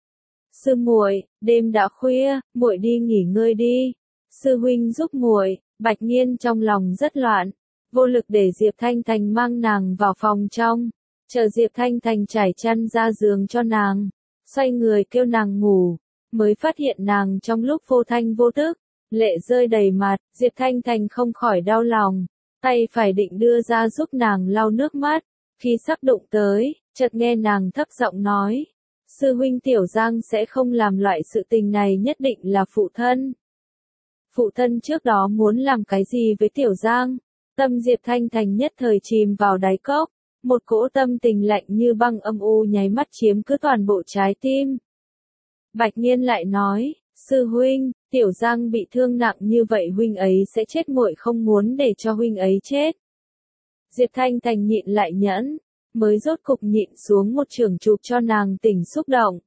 Sư muội, đêm đã khuya, muội đi nghỉ ngơi đi. Sư huynh giúp muội. Bạch Nghiên trong lòng rất loạn, vô lực để Diệp Thanh Thành mang nàng vào phòng trong, chờ Diệp Thanh Thành trải chăn ra giường cho nàng, xoay người kêu nàng ngủ, mới phát hiện nàng trong lúc vô thanh vô tức, lệ rơi đầy mặt, Diệp Thanh Thành không khỏi đau lòng, tay phải định đưa ra giúp nàng lau nước mắt, khi sắp đụng tới, chợt nghe nàng thấp giọng nói, sư huynh Tiểu Giang sẽ không làm loại sự tình này, nhất định là phụ thân. Phụ thân trước đó muốn làm cái gì với Tiểu Giang? Tâm Diệp Thanh Thành nhất thời chìm vào đáy cốc, một cỗ tâm tình lạnh như băng âm u nháy mắt chiếm cứ toàn bộ trái tim. Bạch Nghiên lại nói, sư huynh, Tiểu Giang bị thương nặng như vậy huynh ấy sẽ chết, muội không muốn để cho huynh ấy chết. Diệp Thanh Thành nhịn lại nhẫn, mới rốt cục nhịn xuống một chưởng chụp cho nàng tỉnh xúc động.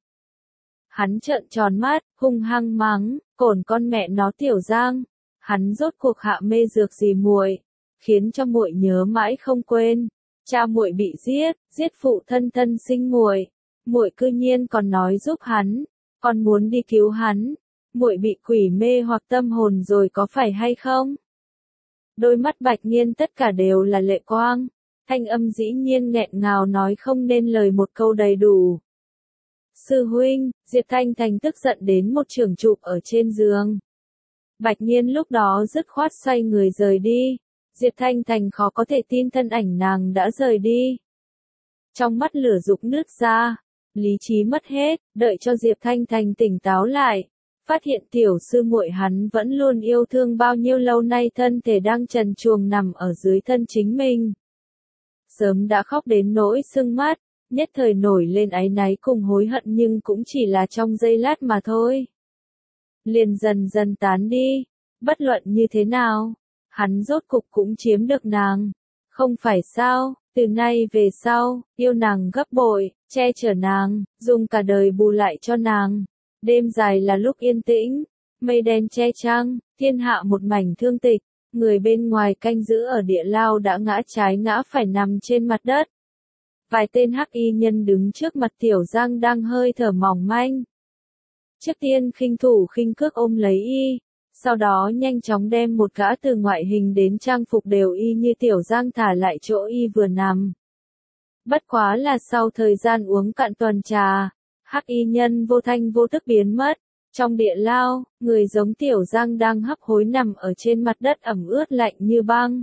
Hắn trợn tròn mắt, hung hăng mắng, cổn con mẹ nó Tiểu Giang, hắn rốt cuộc hạ mê dược gì muội, khiến cho muội nhớ mãi không quên. Cha muội bị giết, giết phụ thân thân sinh muội, muội cư nhiên còn nói giúp hắn, còn muốn đi cứu hắn, muội bị quỷ mê hoặc tâm hồn rồi có phải hay không? Đôi mắt Bạch Nghiên tất cả đều là lệ quang, thanh âm dĩ nhiên nghẹn ngào nói không nên lời một câu đầy đủ. Sư huynh, Diệp Thanh Thành tức giận đến một chưởng chụp ở trên giường. Bạch Nghiên lúc đó dứt khoát xoay người rời đi. Diệp Thanh Thành khó có thể tin thân ảnh nàng đã rời đi. Trong mắt lửa dục nứt ra, lý trí mất hết, đợi cho Diệp Thanh Thành tỉnh táo lại, phát hiện tiểu sư muội hắn vẫn luôn yêu thương bao nhiêu lâu nay thân thể đang trần truồng nằm ở dưới thân chính mình. Sớm đã khóc đến nỗi sưng mắt, nhất thời nổi lên áy náy cùng hối hận nhưng cũng chỉ là trong giây lát mà thôi. Liền dần dần tán đi, bất luận như thế nào, hắn rốt cục cũng chiếm được nàng. Không phải sao, từ nay về sau, yêu nàng gấp bội, che chở nàng, dùng cả đời bù lại cho nàng. Đêm dài là lúc yên tĩnh, mây đen che trăng, thiên hạ một mảnh thương tịch, người bên ngoài canh giữ ở địa lao đã ngã trái ngã phải nằm trên mặt đất. Vài tên hắc y nhân đứng trước mặt Tiểu Giang đang hơi thở mỏng manh. Trước tiên khinh thủ khinh cước ôm lấy y, sau đó nhanh chóng đem một gã từ ngoại hình đến trang phục đều y như Tiểu Giang thả lại chỗ y vừa nằm. Bất quá là sau thời gian uống cạn tuần trà, hắc y nhân vô thanh vô tức biến mất. Trong địa lao, người giống Tiểu Giang đang hấp hối nằm ở trên mặt đất ẩm ướt lạnh như băng.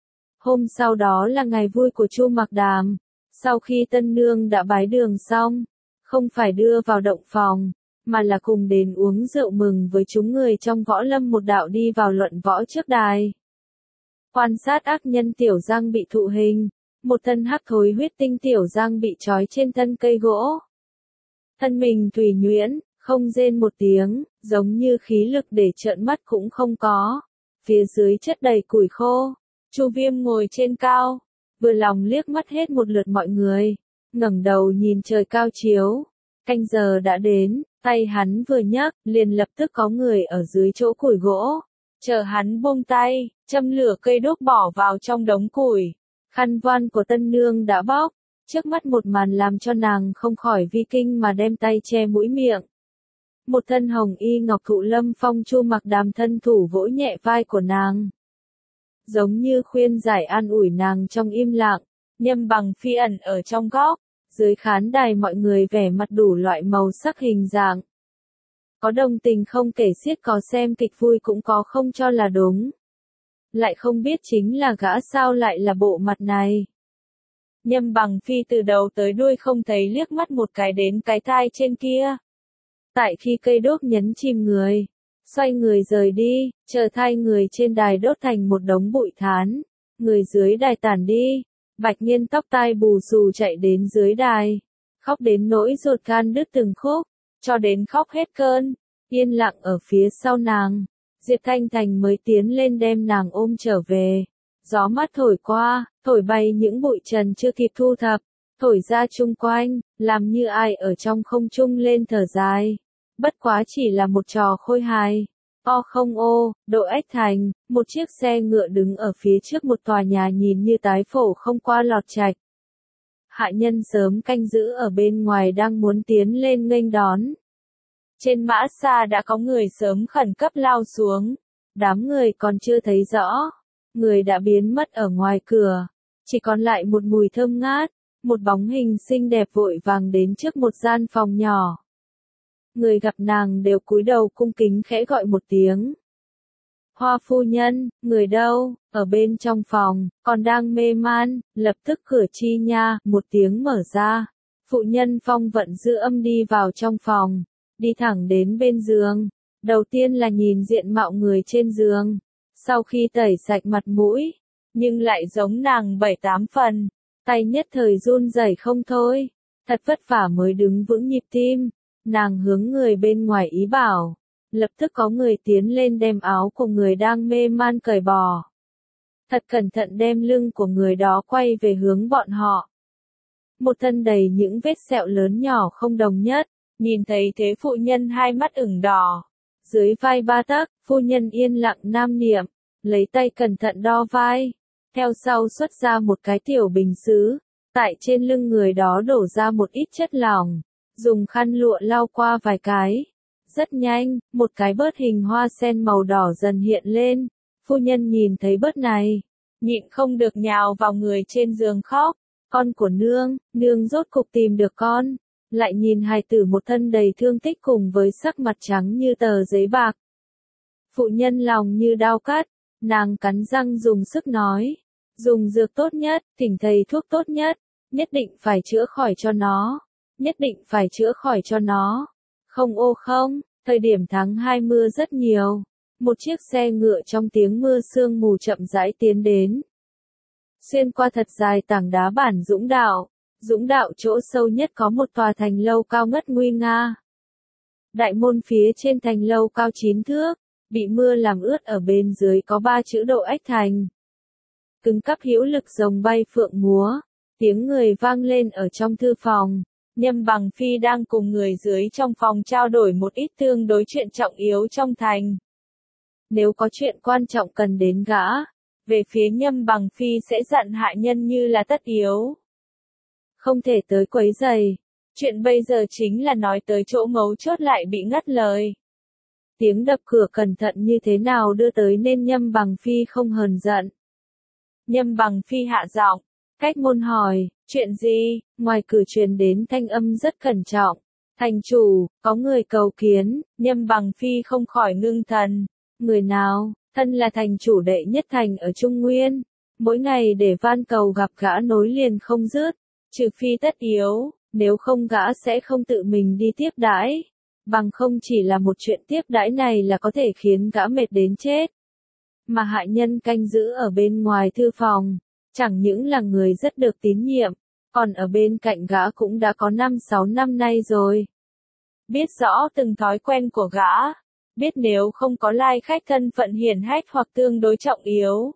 Hôm sau đó là ngày vui của Chu Mặc Đàm. Sau khi tân nương đã bái đường xong, không phải đưa vào động phòng, mà là cùng đến uống rượu mừng với chúng người trong võ lâm một đạo đi vào luận võ trước đài. Quan sát ác nhân Tiểu Giang bị thụ hình, một thân hắc thối huyết tinh Tiểu Giang bị trói trên thân cây gỗ. Thân mình tùy nhuyễn, không rên một tiếng, giống như khí lực để trợn mắt cũng không có. Phía dưới chất đầy củi khô, Chu Viêm ngồi trên cao, vừa lòng liếc mắt hết một lượt mọi người, ngẩng đầu nhìn trời cao chiếu. Canh giờ đã đến, tay hắn vừa nhấc, liền lập tức có người ở dưới chỗ củi gỗ. Chờ hắn buông tay, châm lửa cây đuốc bỏ vào trong đống củi. Khăn voan của tân nương đã bóc, trước mắt một màn làm cho nàng không khỏi vi kinh mà đem tay che mũi miệng. Một thân hồng y ngọc thụ lâm phong Chu Mặc Đàm thân thủ vỗ nhẹ vai của nàng, giống như khuyên giải an ủi nàng trong im lặng. Nhâm Bằng Phi ẩn ở trong góc, dưới khán đài mọi người vẻ mặt đủ loại màu sắc hình dạng. Có đồng tình không kể xiết, có xem kịch vui cũng có không cho là đúng. Lại không biết chính là gã sao lại là bộ mặt này. Nhâm Bằng Phi từ đầu tới đuôi không thấy liếc mắt một cái đến cái thai trên kia. Tại khi cây đốt nhấn chìm người, xoay người rời đi, chờ thai người trên đài đốt thành một đống bụi thán, người dưới đài tản đi. Bạch Nghiên tóc tai bù xù chạy đến dưới đài, khóc đến nỗi ruột gan đứt từng khúc, cho đến khóc hết cơn. Yên lặng ở phía sau nàng, Diệp Thanh Thành mới tiến lên đem nàng ôm trở về. Gió mát thổi qua, thổi bay những bụi trần chưa kịp thu thập, thổi ra chung quanh, làm như ai ở trong không trung lên thở dài. Bất quá chỉ là một trò khôi hài. O không ô, Độ Ếch Thành, một chiếc xe ngựa đứng ở phía trước một tòa nhà nhìn như tái phổ không qua lọt trạch. Hạ nhân sớm canh giữ ở bên ngoài đang muốn tiến lên nghênh đón. Trên mã xa đã có người sớm khẩn cấp lao xuống. Đám người còn chưa thấy rõ. Người đã biến mất ở ngoài cửa. Chỉ còn lại một mùi thơm ngát. Một bóng hình xinh đẹp vội vàng đến trước một gian phòng nhỏ. Người gặp nàng đều cúi đầu cung kính khẽ gọi một tiếng. Hoa phu nhân, người đâu, ở bên trong phòng, còn đang mê man, lập tức cửa chi nha, một tiếng mở ra. Phụ nhân phong vận giữ âm đi vào trong phòng, đi thẳng đến bên giường. Đầu tiên là nhìn diện mạo người trên giường, sau khi tẩy sạch mặt mũi, nhưng lại giống nàng bảy tám phần, tay nhất thời run rẩy không thôi, thật vất vả mới đứng vững nhịp tim. Nàng hướng người bên ngoài ý bảo, lập tức có người tiến lên đem áo của người đang mê man cởi bỏ. Thật cẩn thận đem lưng của người đó quay về hướng bọn họ. Một thân đầy những vết sẹo lớn nhỏ không đồng nhất, nhìn thấy thế phụ nhân hai mắt ửng đỏ. Dưới vai ba tấc, phu nhân yên lặng nam niệm, lấy tay cẩn thận đo vai. Theo sau xuất ra một cái tiểu bình sứ, tại trên lưng người đó đổ ra một ít chất lỏng. Dùng khăn lụa lau qua vài cái. Rất nhanh, một cái bớt hình hoa sen màu đỏ dần hiện lên. Phu nhân nhìn thấy bớt này, nhịn không được nhào vào người trên giường khóc. Con của nương, nương rốt cục tìm được con. Lại nhìn hài tử một thân đầy thương tích cùng với sắc mặt trắng như tờ giấy bạc. Phụ nhân lòng như đao cắt, nàng cắn răng dùng sức nói. Dùng dược tốt nhất, thỉnh thầy thuốc tốt nhất, nhất định phải chữa khỏi cho nó. Nhất định phải chữa khỏi cho nó. Không ô không, thời điểm tháng hai mưa rất nhiều. Một chiếc xe ngựa trong tiếng mưa sương mù chậm rãi tiến đến. Xuyên qua thật dài tảng đá bản Dũng Đạo. Dũng Đạo chỗ sâu nhất có một tòa thành lâu cao ngất nguy nga. Đại môn phía trên thành lâu cao chín thước, bị mưa làm ướt ở bên dưới có ba chữ Độ Ếch Thành. Cứng cắp hữu lực rồng bay phượng múa, tiếng người vang lên ở trong thư phòng. Nhâm Bằng Phi đang cùng người dưới trong phòng trao đổi một ít tương đối chuyện trọng yếu trong thành. Nếu có chuyện quan trọng cần đến gã, về phía Nhâm Bằng Phi sẽ dặn hạ nhân như là tất yếu. Không thể tới quấy rầy. Chuyện bây giờ chính là nói tới chỗ mấu chốt lại bị ngắt lời. Tiếng đập cửa cẩn thận như thế nào đưa tới nên Nhâm Bằng Phi không hờn giận. Nhâm Bằng Phi hạ giọng, cách môn hỏi, chuyện gì? Ngoài cửa truyền đến thanh âm rất cẩn trọng. Thành chủ, có người cầu kiến. Nhâm Bằng Phi không khỏi ngưng thần. Người nào? Thân là thành chủ đệ nhất thành ở Trung Nguyên. Mỗi ngày để van cầu gặp gã nối liền không dứt. Trừ phi tất yếu, nếu không gã sẽ không tự mình đi tiếp đãi. Bằng không chỉ là một chuyện tiếp đãi này là có thể khiến gã mệt đến chết. Mà hạ nhân canh giữ ở bên ngoài thư phòng, chẳng những là người rất được tín nhiệm, còn ở bên cạnh gã cũng đã có năm sáu năm nay rồi. Biết rõ từng thói quen của gã, biết nếu không có lai khách thân phận hiển hách hoặc tương đối trọng yếu,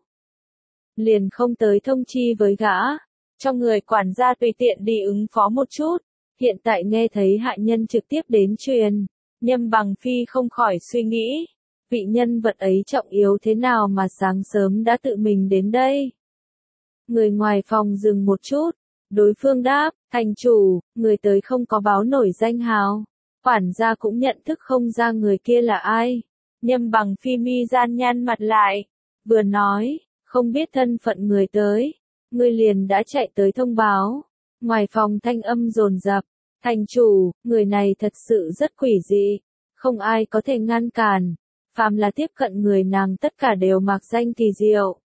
liền không tới thông chi với gã, cho người quản gia tùy tiện đi ứng phó một chút. Hiện tại nghe thấy hạ nhân trực tiếp đến truyền, Nhâm Bằng Phi không khỏi suy nghĩ, vị nhân vật ấy trọng yếu thế nào mà sáng sớm đã tự mình đến đây. Người ngoài phòng dừng một chút, đối phương đáp, thành chủ, người tới không có báo nổi danh hào. Quản gia cũng nhận thức không ra người kia là ai. Nhâm Bằng Phi mi gian nhăn mặt lại, vừa nói, không biết thân phận người tới, người liền đã chạy tới thông báo. Ngoài phòng thanh âm dồn dập, thành chủ, người này thật sự rất quỷ dị, không ai có thể ngăn cản, phàm là tiếp cận người nàng tất cả đều mạc danh kỳ diệu.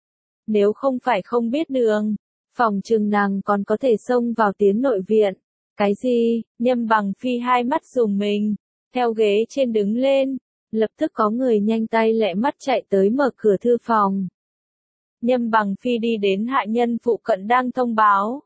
Nếu không phải không biết đường, phòng trừng nàng còn có thể xông vào tiến nội viện. Cái gì? Nhâm Bằng Phi hai mắt rùng mình, theo ghế trên đứng lên, lập tức có người nhanh tay lẹ mắt chạy tới mở cửa thư phòng. Nhâm Bằng Phi đi đến hạ nhân phụ cận đang thông báo.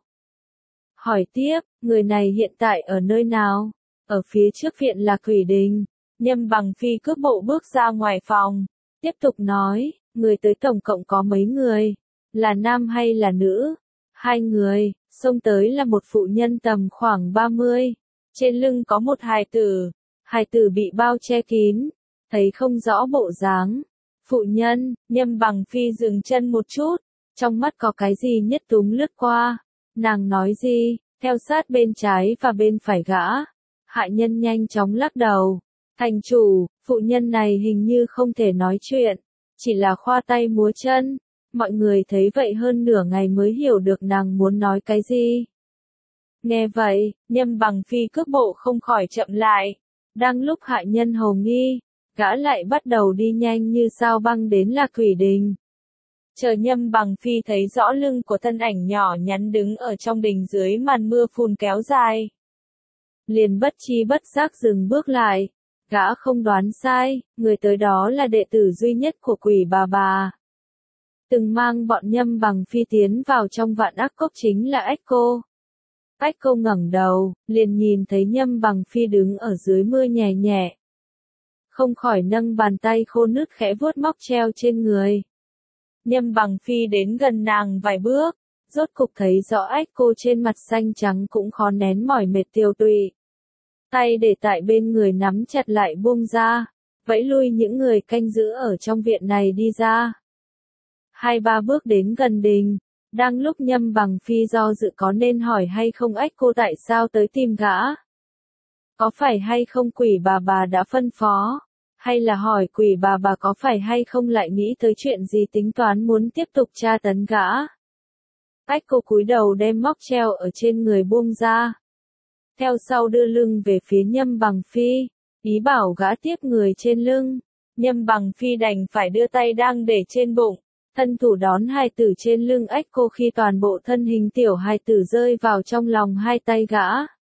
Hỏi tiếp, người này hiện tại ở nơi nào? Ở phía trước viện là Quỷ Đình. Nhâm Bằng Phi cướp bộ bước ra ngoài phòng, tiếp tục nói, người tới tổng cộng có mấy người? Là nam hay là nữ? Hai người. xông tới là một phụ nhân tầm khoảng ba mươi. Trên lưng có một hài tử. Hài tử bị bao che kín, thấy không rõ bộ dáng. Phụ nhân, Nhâm Bằng Phi dừng chân một chút, trong mắt có cái gì nhất túng lướt qua. Nàng nói gì, theo sát bên trái và bên phải gã. Hạ nhân nhanh chóng lắc đầu. Thành chủ, phụ nhân này hình như không thể nói chuyện, chỉ là khoa tay múa chân. Mọi người thấy vậy hơn nửa ngày mới hiểu được nàng muốn nói cái gì. Nghe vậy, Nhâm Bằng Phi cước bộ không khỏi chậm lại. Đang lúc hạ nhân hồ nghi, gã lại bắt đầu đi nhanh như sao băng đến Lạc Thủy Đình. Chờ Nhâm Bằng Phi thấy rõ lưng của thân ảnh nhỏ nhắn đứng ở trong đình dưới màn mưa phùn kéo dài. Liền bất chi bất giác dừng bước lại. Gã không đoán sai, người tới đó là đệ tử duy nhất của Quỷ Bà Bà. Từng mang bọn Nhâm Bằng Phi tiến vào trong Vạn Ác Cốc chính là Ách Cô. Ách Cô ngẩng đầu, liền nhìn thấy Nhâm Bằng Phi đứng ở dưới mưa nhẹ nhẹ. Không khỏi nâng bàn tay khô nứt khẽ vuốt móc treo trên người. Nhâm Bằng Phi đến gần nàng vài bước, rốt cục thấy rõ Ách Cô trên mặt xanh trắng cũng khó nén mỏi mệt tiêu tụy. Tay để tại bên người nắm chặt lại buông ra, vẫy lui những người canh giữ ở trong viện này đi ra. Hai ba bước đến gần đình, đang lúc Nhâm Bằng Phi do dự có nên hỏi hay không Ách Cô tại sao tới tìm gã. Có phải hay không Quỷ Bà Bà đã phân phó, hay là hỏi Quỷ Bà Bà có phải hay không lại nghĩ tới chuyện gì tính toán muốn tiếp tục tra tấn gã. Ách Cô cúi đầu đem móc treo ở trên người buông ra. Theo sau đưa lưng về phía Nhâm Bằng Phi, ý bảo gã tiếp người trên lưng. Nhâm Bằng Phi đành phải đưa tay đang để trên bụng, thân thủ đón hài tử trên lưng Ách Cô khi toàn bộ thân hình tiểu hài tử rơi vào trong lòng hai tay gã.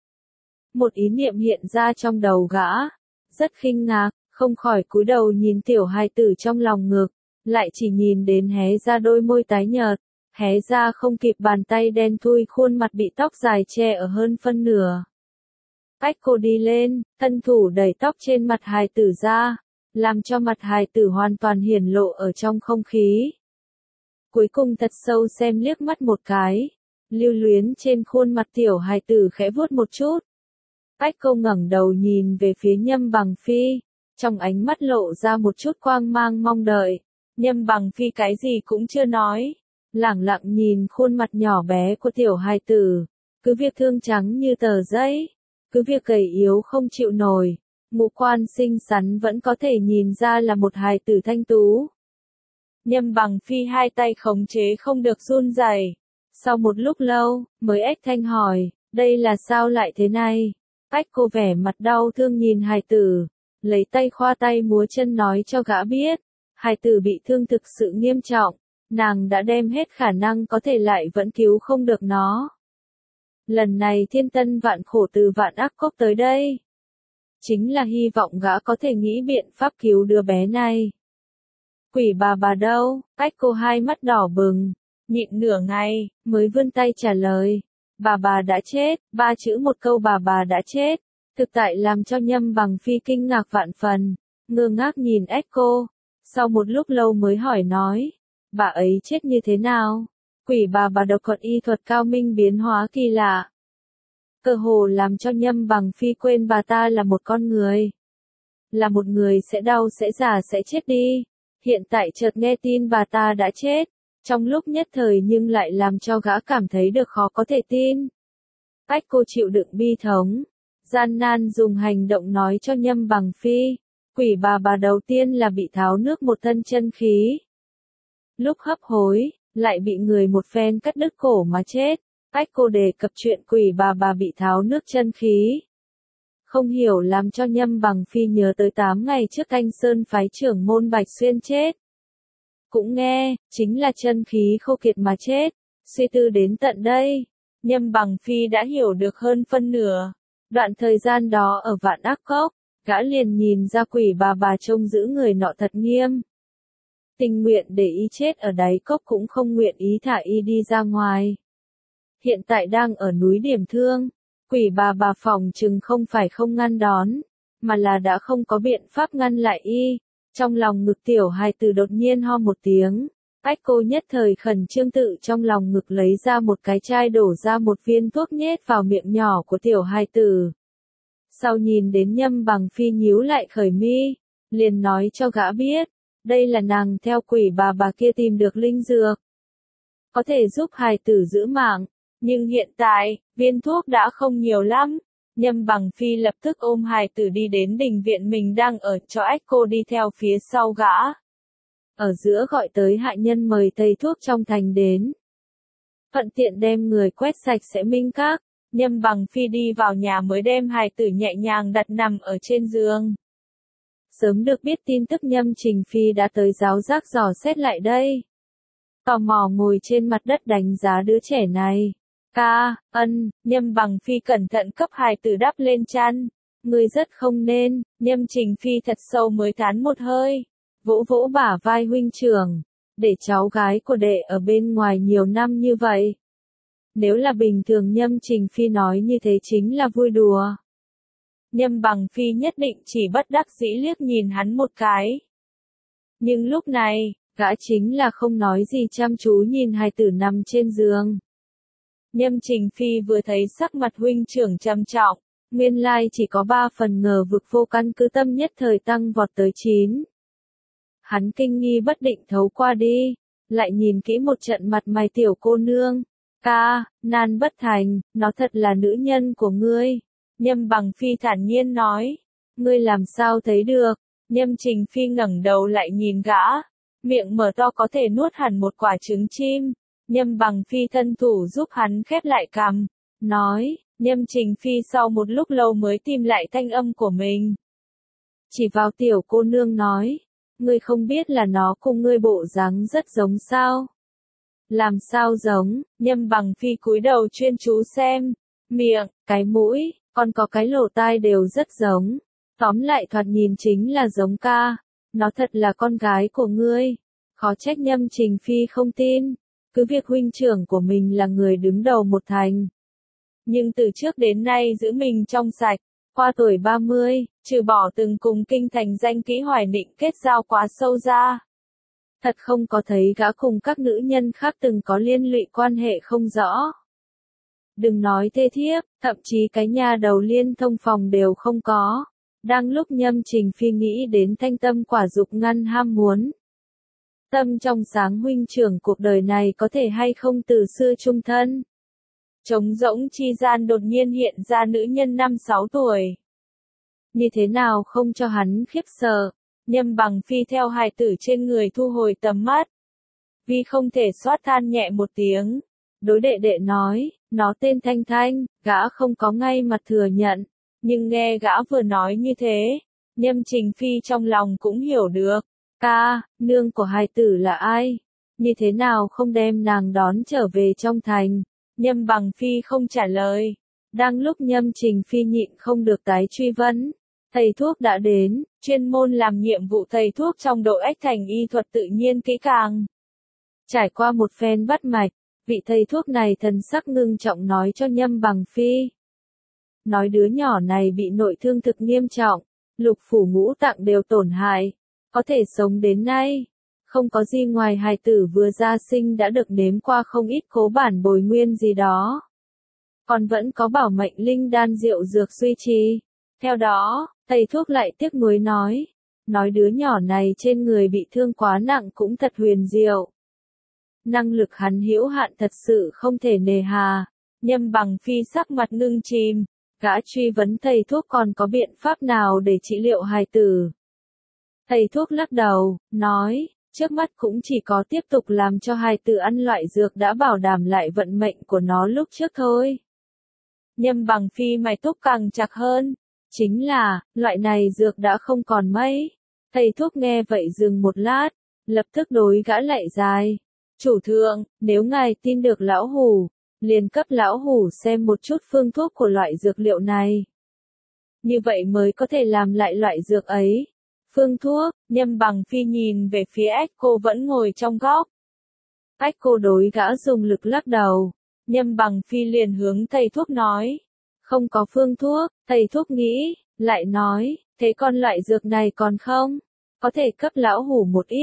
Một ý niệm hiện ra trong đầu gã, rất khinh ngạc, không khỏi cúi đầu nhìn tiểu hài tử trong lòng ngực, lại chỉ nhìn đến hé ra đôi môi tái nhợt, hé ra không kịp bàn tay đen thui khuôn mặt bị tóc dài che ở hơn phân nửa. Ách Cô đi lên, thân thủ đẩy tóc trên mặt hài tử ra, làm cho mặt hài tử hoàn toàn hiển lộ ở trong không khí. Cuối cùng thật sâu xem liếc mắt một cái, lưu luyến trên khuôn mặt tiểu hài tử khẽ vuốt một chút. Ách Cô ngẩng đầu nhìn về phía Nhâm Bằng Phi, trong ánh mắt lộ ra một chút quang mang mong đợi. Nhâm Bằng Phi cái gì cũng chưa nói, lẳng lặng nhìn khuôn mặt nhỏ bé của tiểu hài tử, cứ việc thương trắng như tờ giấy, cứ việc gầy yếu không chịu nổi, ngũ quan xinh xắn vẫn có thể nhìn ra là một hài tử thanh tú. Nhâm Bằng Phi hai tay khống chế không được run rẩy. Sau một lúc lâu, mới ếch thanh hỏi, đây là sao lại thế này? Ách Cô vẻ mặt đau thương nhìn hài tử, lấy tay khoa tay múa chân nói cho gã biết, hài tử bị thương thực sự nghiêm trọng, nàng đã đem hết khả năng có thể lại vẫn cứu không được nó. Lần này thiên tân vạn khổ từ Vạn Ác Cốc tới đây, chính là hy vọng gã có thể nghĩ biện pháp cứu đứa bé này. Quỷ Bà Bà đâu? Ách Cô hai mắt đỏ bừng, nhịn nửa ngày, mới vươn tay trả lời. Bà bà đã chết, ba chữ một câu bà bà đã chết, thực tại làm cho Nhâm Bằng Phi kinh ngạc vạn phần, ngơ ngác nhìn Ách Cô, sau một lúc lâu mới hỏi nói, bà ấy chết như thế nào? Quỷ Bà Bà độc thuật y thuật cao minh biến hóa kỳ lạ, cơ hồ làm cho Nhâm Bằng Phi quên bà ta là một con người, là một người sẽ đau sẽ già sẽ chết đi, hiện tại chợt nghe tin bà ta đã chết. Trong lúc nhất thời nhưng lại làm cho gã cảm thấy được khó có thể tin. Ách Cô chịu đựng bi thống, gian nan dùng hành động nói cho Nhâm Bằng Phi, Quỷ Bà Bà đầu tiên là bị tháo nước một thân chân khí. Lúc hấp hối, lại bị người một phen cắt đứt cổ mà chết. Ách Cô đề cập chuyện Quỷ Bà Bà bị tháo nước chân khí. Không hiểu làm cho Nhâm Bằng Phi nhớ tới tám ngày trước Thanh Sơn phái trưởng môn Bạch Xuyên chết. Cũng nghe, chính là chân khí khô kiệt mà chết. Suy tư đến tận đây, Nhâm Bằng Phi đã hiểu được hơn phân nửa. Đoạn thời gian đó ở Vạn Ác Cốc, gã liền nhìn ra Quỷ Bà Bà trông giữ người nọ thật nghiêm. Tình nguyện để y chết ở đáy cốc cũng không nguyện ý thả y đi ra ngoài. Hiện tại đang ở núi điểm thương, Quỷ Bà Bà phòng chừng không phải không ngăn đón, mà là đã không có biện pháp ngăn lại y. Trong lòng ngực tiểu hài tử đột nhiên ho một tiếng, Echo nhất thời khẩn trương tự trong lòng ngực lấy ra một cái chai đổ ra một viên thuốc nhét vào miệng nhỏ của tiểu hài tử. Sau nhìn đến Nhâm Bằng Phi nhíu lại khởi mi, liền nói cho gã biết, đây là nàng theo quỷ bà bà kia tìm được linh dược. Có thể giúp hài tử giữ mạng, nhưng hiện tại, viên thuốc đã không nhiều lắm. Nhâm Bằng Phi lập tức ôm hài tử đi đến đình viện mình đang ở cho Echo đi theo phía sau gã. Ở giữa gọi tới hạ nhân mời thầy thuốc trong thành đến. Thuận tiện đem người quét sạch sẽ minh các, Nhâm Bằng Phi đi vào nhà mới đem hài tử nhẹ nhàng đặt nằm ở trên giường. Sớm được biết tin tức Nhâm Trình Phi đã tới giáo giác dò xét lại đây. Tò mò ngồi trên mặt đất đánh giá đứa trẻ này. Ca, ân, Nhâm Bằng Phi cẩn thận cấp hài tử đắp lên chăn. Người rất không nên, Nhâm Trình Phi thật sâu mới thán một hơi. Vỗ vỗ bả vai huynh trưởng, để cháu gái của đệ ở bên ngoài nhiều năm như vậy. Nếu là bình thường Nhâm Trình Phi nói như thế chính là vui đùa. Nhâm Bằng Phi nhất định chỉ bất đắc dĩ liếc nhìn hắn một cái. Nhưng lúc này, gã chính là không nói gì chăm chú nhìn hài tử nằm trên giường. Nhâm Trình Phi vừa thấy sắc mặt huynh trưởng trầm trọng, nguyên lai chỉ có ba phần ngờ vực vô căn cứ tâm nhất thời tăng vọt tới chín. Hắn kinh nghi bất định thấu qua đi, lại nhìn kỹ một trận mặt mày tiểu cô nương. Ca, nan bất thành, nó thật là nữ nhân của ngươi. Nhâm Bằng Phi thản nhiên nói. Ngươi làm sao thấy được? Nhâm Trình Phi ngẩng đầu lại nhìn gã. Miệng mở to có thể nuốt hẳn một quả trứng chim. Nhâm Bằng Phi thân thủ giúp hắn khép lại cằm. Nói, Nhâm Trình Phi sau một lúc lâu mới tìm lại thanh âm của mình. Chỉ vào tiểu cô nương nói. Ngươi không biết là nó cùng ngươi bộ dáng rất giống sao? Làm sao giống? Nhâm Bằng Phi cúi đầu chuyên chú xem. Miệng, cái mũi, còn có cái lỗ tai đều rất giống. Tóm lại thoạt nhìn chính là giống ca. Nó thật là con gái của ngươi. Khó trách Nhâm Trình Phi không tin. Cứ việc huynh trưởng của mình là người đứng đầu một thành. Nhưng từ trước đến nay giữ mình trong sạch. Qua tuổi ba mươi, trừ bỏ từng cùng kinh thành danh kỹ Hoài Định kết giao quá sâu ra. Thật không có thấy gã cùng các nữ nhân khác từng có liên lụy quan hệ không rõ. Đừng nói thê thiếp, thậm chí cái nhà đầu liên thông phòng đều không có. Đang lúc Nhâm Trình Phi nghĩ đến thanh tâm quả dục ngăn ham muốn. Tâm trong sáng huynh trưởng cuộc đời này có thể hay không từ xưa chung thân. Trống rỗng chi gian đột nhiên hiện ra nữ nhân năm sáu tuổi. Như thế nào không cho hắn khiếp sợ, Nhâm Bằng Phi theo hài tử trên người thu hồi tầm mắt. Vì không thể xoát than nhẹ một tiếng. Đối đệ đệ nói, nó tên Thanh Thanh, gã không có ngay mặt thừa nhận. Nhưng nghe gã vừa nói như thế, Nhâm Trình Phi trong lòng cũng hiểu được. Ca, nương của hài tử là ai? Như thế nào không đem nàng đón trở về trong thành? Nhâm Bằng Phi không trả lời. Đang lúc Nhâm Trình Phi nhịn không được tái truy vấn. Thầy thuốc đã đến, chuyên môn làm nhiệm vụ thầy thuốc trong đội ách thành y thuật tự nhiên kỹ càng. Trải qua một phen bắt mạch, vị thầy thuốc này thần sắc ngưng trọng nói cho Nhâm Bằng Phi. Nói đứa nhỏ này bị nội thương thực nghiêm trọng, lục phủ ngũ tạng đều tổn hại, có thể sống đến nay. Không có gì ngoài hài tử vừa ra sinh đã được nếm qua không ít cố bản bồi nguyên gì đó. Còn vẫn có bảo mệnh linh đan rượu dược duy trì. Theo đó, thầy thuốc lại tiếc nuối nói. Nói đứa nhỏ này trên người bị thương quá nặng cũng thật huyền diệu. Năng lực hắn hữu hạn thật sự không thể nề hà. Nhâm Bằng Phi sắc mặt ngưng chìm. Gã truy vấn thầy thuốc còn có biện pháp nào để trị liệu hài tử. Thầy thuốc lắc đầu, nói. Trước mắt cũng chỉ có tiếp tục làm cho hài tử ăn loại dược đã bảo đảm lại vận mệnh của nó lúc trước thôi. Nhâm Bằng Phi mày túc càng chặt hơn. Chính là, loại này dược đã không còn mấy. Thầy thuốc nghe vậy dừng một lát, lập tức đối gã lại dài. Chủ thượng, nếu ngài tin được lão hủ, liền cấp lão hủ xem một chút phương thuốc của loại dược liệu này. Như vậy mới có thể làm lại loại dược ấy. Phương thuốc, Nhâm Bằng Phi nhìn về phía Echo vẫn ngồi trong góc. Echo đối gã dùng lực lắc đầu. Nhâm Bằng Phi liền hướng thầy thuốc nói. Không có phương thuốc, thầy thuốc nghĩ, lại nói, thế còn loại dược này còn không? Có thể cấp lão hủ một ít.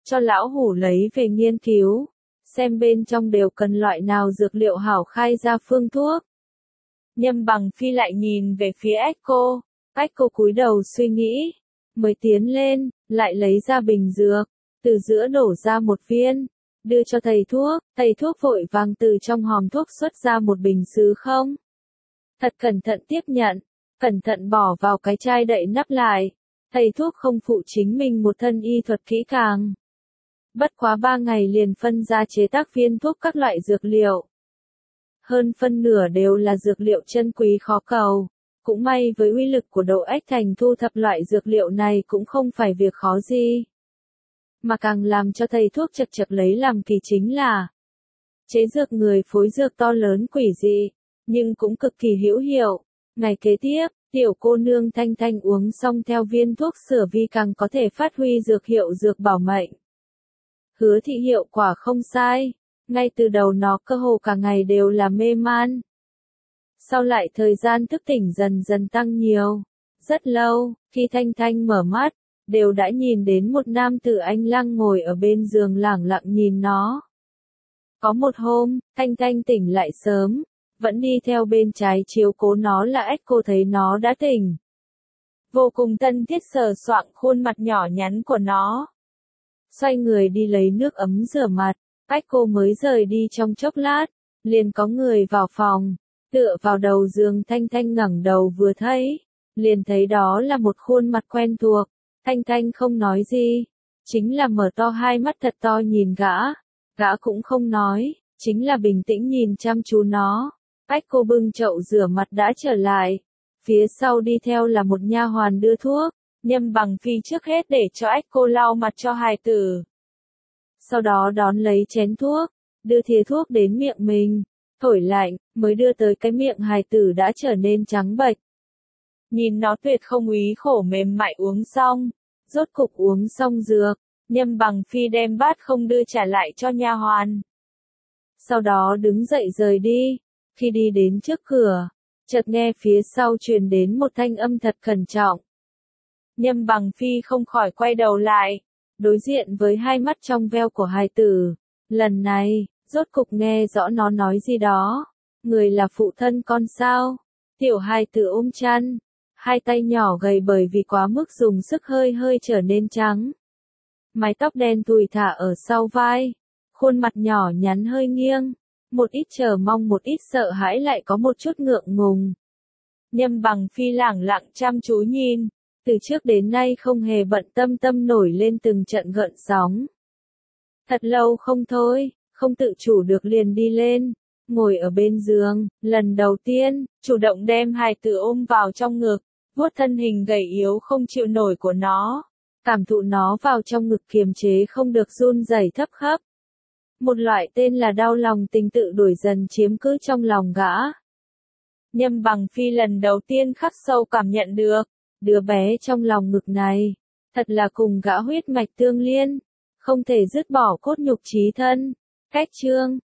cho lão hủ lấy về nghiên cứu, xem bên trong đều cần loại nào dược liệu hảo khai ra phương thuốc. Nhâm Bằng Phi lại nhìn về phía Echo, Echo cúi đầu suy nghĩ, mới tiến lên, lại lấy ra bình dược, từ giữa đổ ra một viên, đưa cho thầy thuốc, thầy thuốc vội vàng từ trong hòm thuốc xuất ra một bình sứ không. Thật cẩn thận tiếp nhận, cẩn thận bỏ vào cái chai đậy nắp lại, thầy thuốc không phụ chính mình một thân y thuật kỹ càng. Bất quá ba ngày liền phân ra chế tác viên thuốc các loại dược liệu. Hơn phân nửa đều là dược liệu chân quý khó cầu. Cũng may với uy lực của Độ Ách Thành thu thập loại dược liệu này cũng không phải việc khó gì. Mà càng làm cho thầy thuốc chật chật lấy làm kỳ chính là chế dược người phối dược to lớn quỷ dị, nhưng cũng cực kỳ hữu hiệu. Ngày kế tiếp, tiểu cô nương Thanh Thanh uống xong theo viên thuốc sửa vi càng có thể phát huy dược hiệu dược bảo mệnh. Hứa thị hiệu quả không sai, ngay từ đầu nó cơ hồ cả ngày đều là mê man. Sau lại thời gian thức tỉnh dần dần tăng nhiều. Rất lâu, khi Thanh Thanh mở mắt, đều đã nhìn đến một nam tử anh lăng ngồi ở bên giường lẳng lặng nhìn nó. Có một hôm, Thanh Thanh tỉnh lại sớm, vẫn đi theo bên trái chiếu cố nó là Echo thấy nó đã tỉnh. Vô cùng thân thiết sờ soạng khuôn mặt nhỏ nhắn của nó. Xoay người đi lấy nước ấm rửa mặt, Echo mới rời đi trong chốc lát, liền có người vào phòng. Tựa vào đầu giường Thanh Thanh ngẩng đầu vừa thấy, liền thấy đó là một khuôn mặt quen thuộc. Thanh Thanh không nói gì, chính là mở to hai mắt thật to nhìn gã. Gã cũng không nói, chính là bình tĩnh nhìn chăm chú nó. Echo bưng chậu rửa mặt đã trở lại, phía sau đi theo là một nha hoàn đưa thuốc. Nhâm Bằng Phi trước hết để cho Echo lau mặt cho hài tử. Sau đó đón lấy chén thuốc, đưa thìa thuốc đến miệng mình. Thổi lạnh, mới đưa tới cái miệng hài tử đã trở nên trắng bệch. Nhìn nó tuyệt không úy khổ mềm mại uống xong, rốt cục uống xong dược, Nhâm Bằng Phi đem bát không đưa trả lại cho nha hoàn. Sau đó đứng dậy rời đi, khi đi đến trước cửa, chợt nghe phía sau truyền đến một thanh âm thật cẩn trọng. Nhâm Bằng Phi không khỏi quay đầu lại, đối diện với hai mắt trong veo của hài tử, lần này, rốt cục nghe rõ nó nói gì đó. Người là phụ thân con sao? Tiểu hài tử ôm chăn, hai tay nhỏ gầy bởi vì quá mức dùng sức hơi hơi trở nên trắng. Mái tóc đen thùi thả ở sau vai, khuôn mặt nhỏ nhắn hơi nghiêng, một ít chờ mong một ít sợ hãi lại có một chút ngượng ngùng. Nhâm Bằng Phi lẳng lặng chăm chú nhìn, từ trước đến nay không hề bận tâm tâm nổi lên từng trận gợn sóng. Thật lâu không thôi, không tự chủ được liền đi lên, ngồi ở bên giường, lần đầu tiên, chủ động đem hài tử ôm vào trong ngực, vuốt thân hình gầy yếu không chịu nổi của nó, cảm thụ nó vào trong ngực kiềm chế không được run rẩy thấp khấp. Một loại tên là đau lòng tình tự đuổi dần chiếm cứ trong lòng gã. Nhâm Bằng Phi lần đầu tiên khắc sâu cảm nhận được, đứa bé trong lòng ngực này, thật là cùng gã huyết mạch tương liên, không thể dứt bỏ cốt nhục chí thân. Cách chương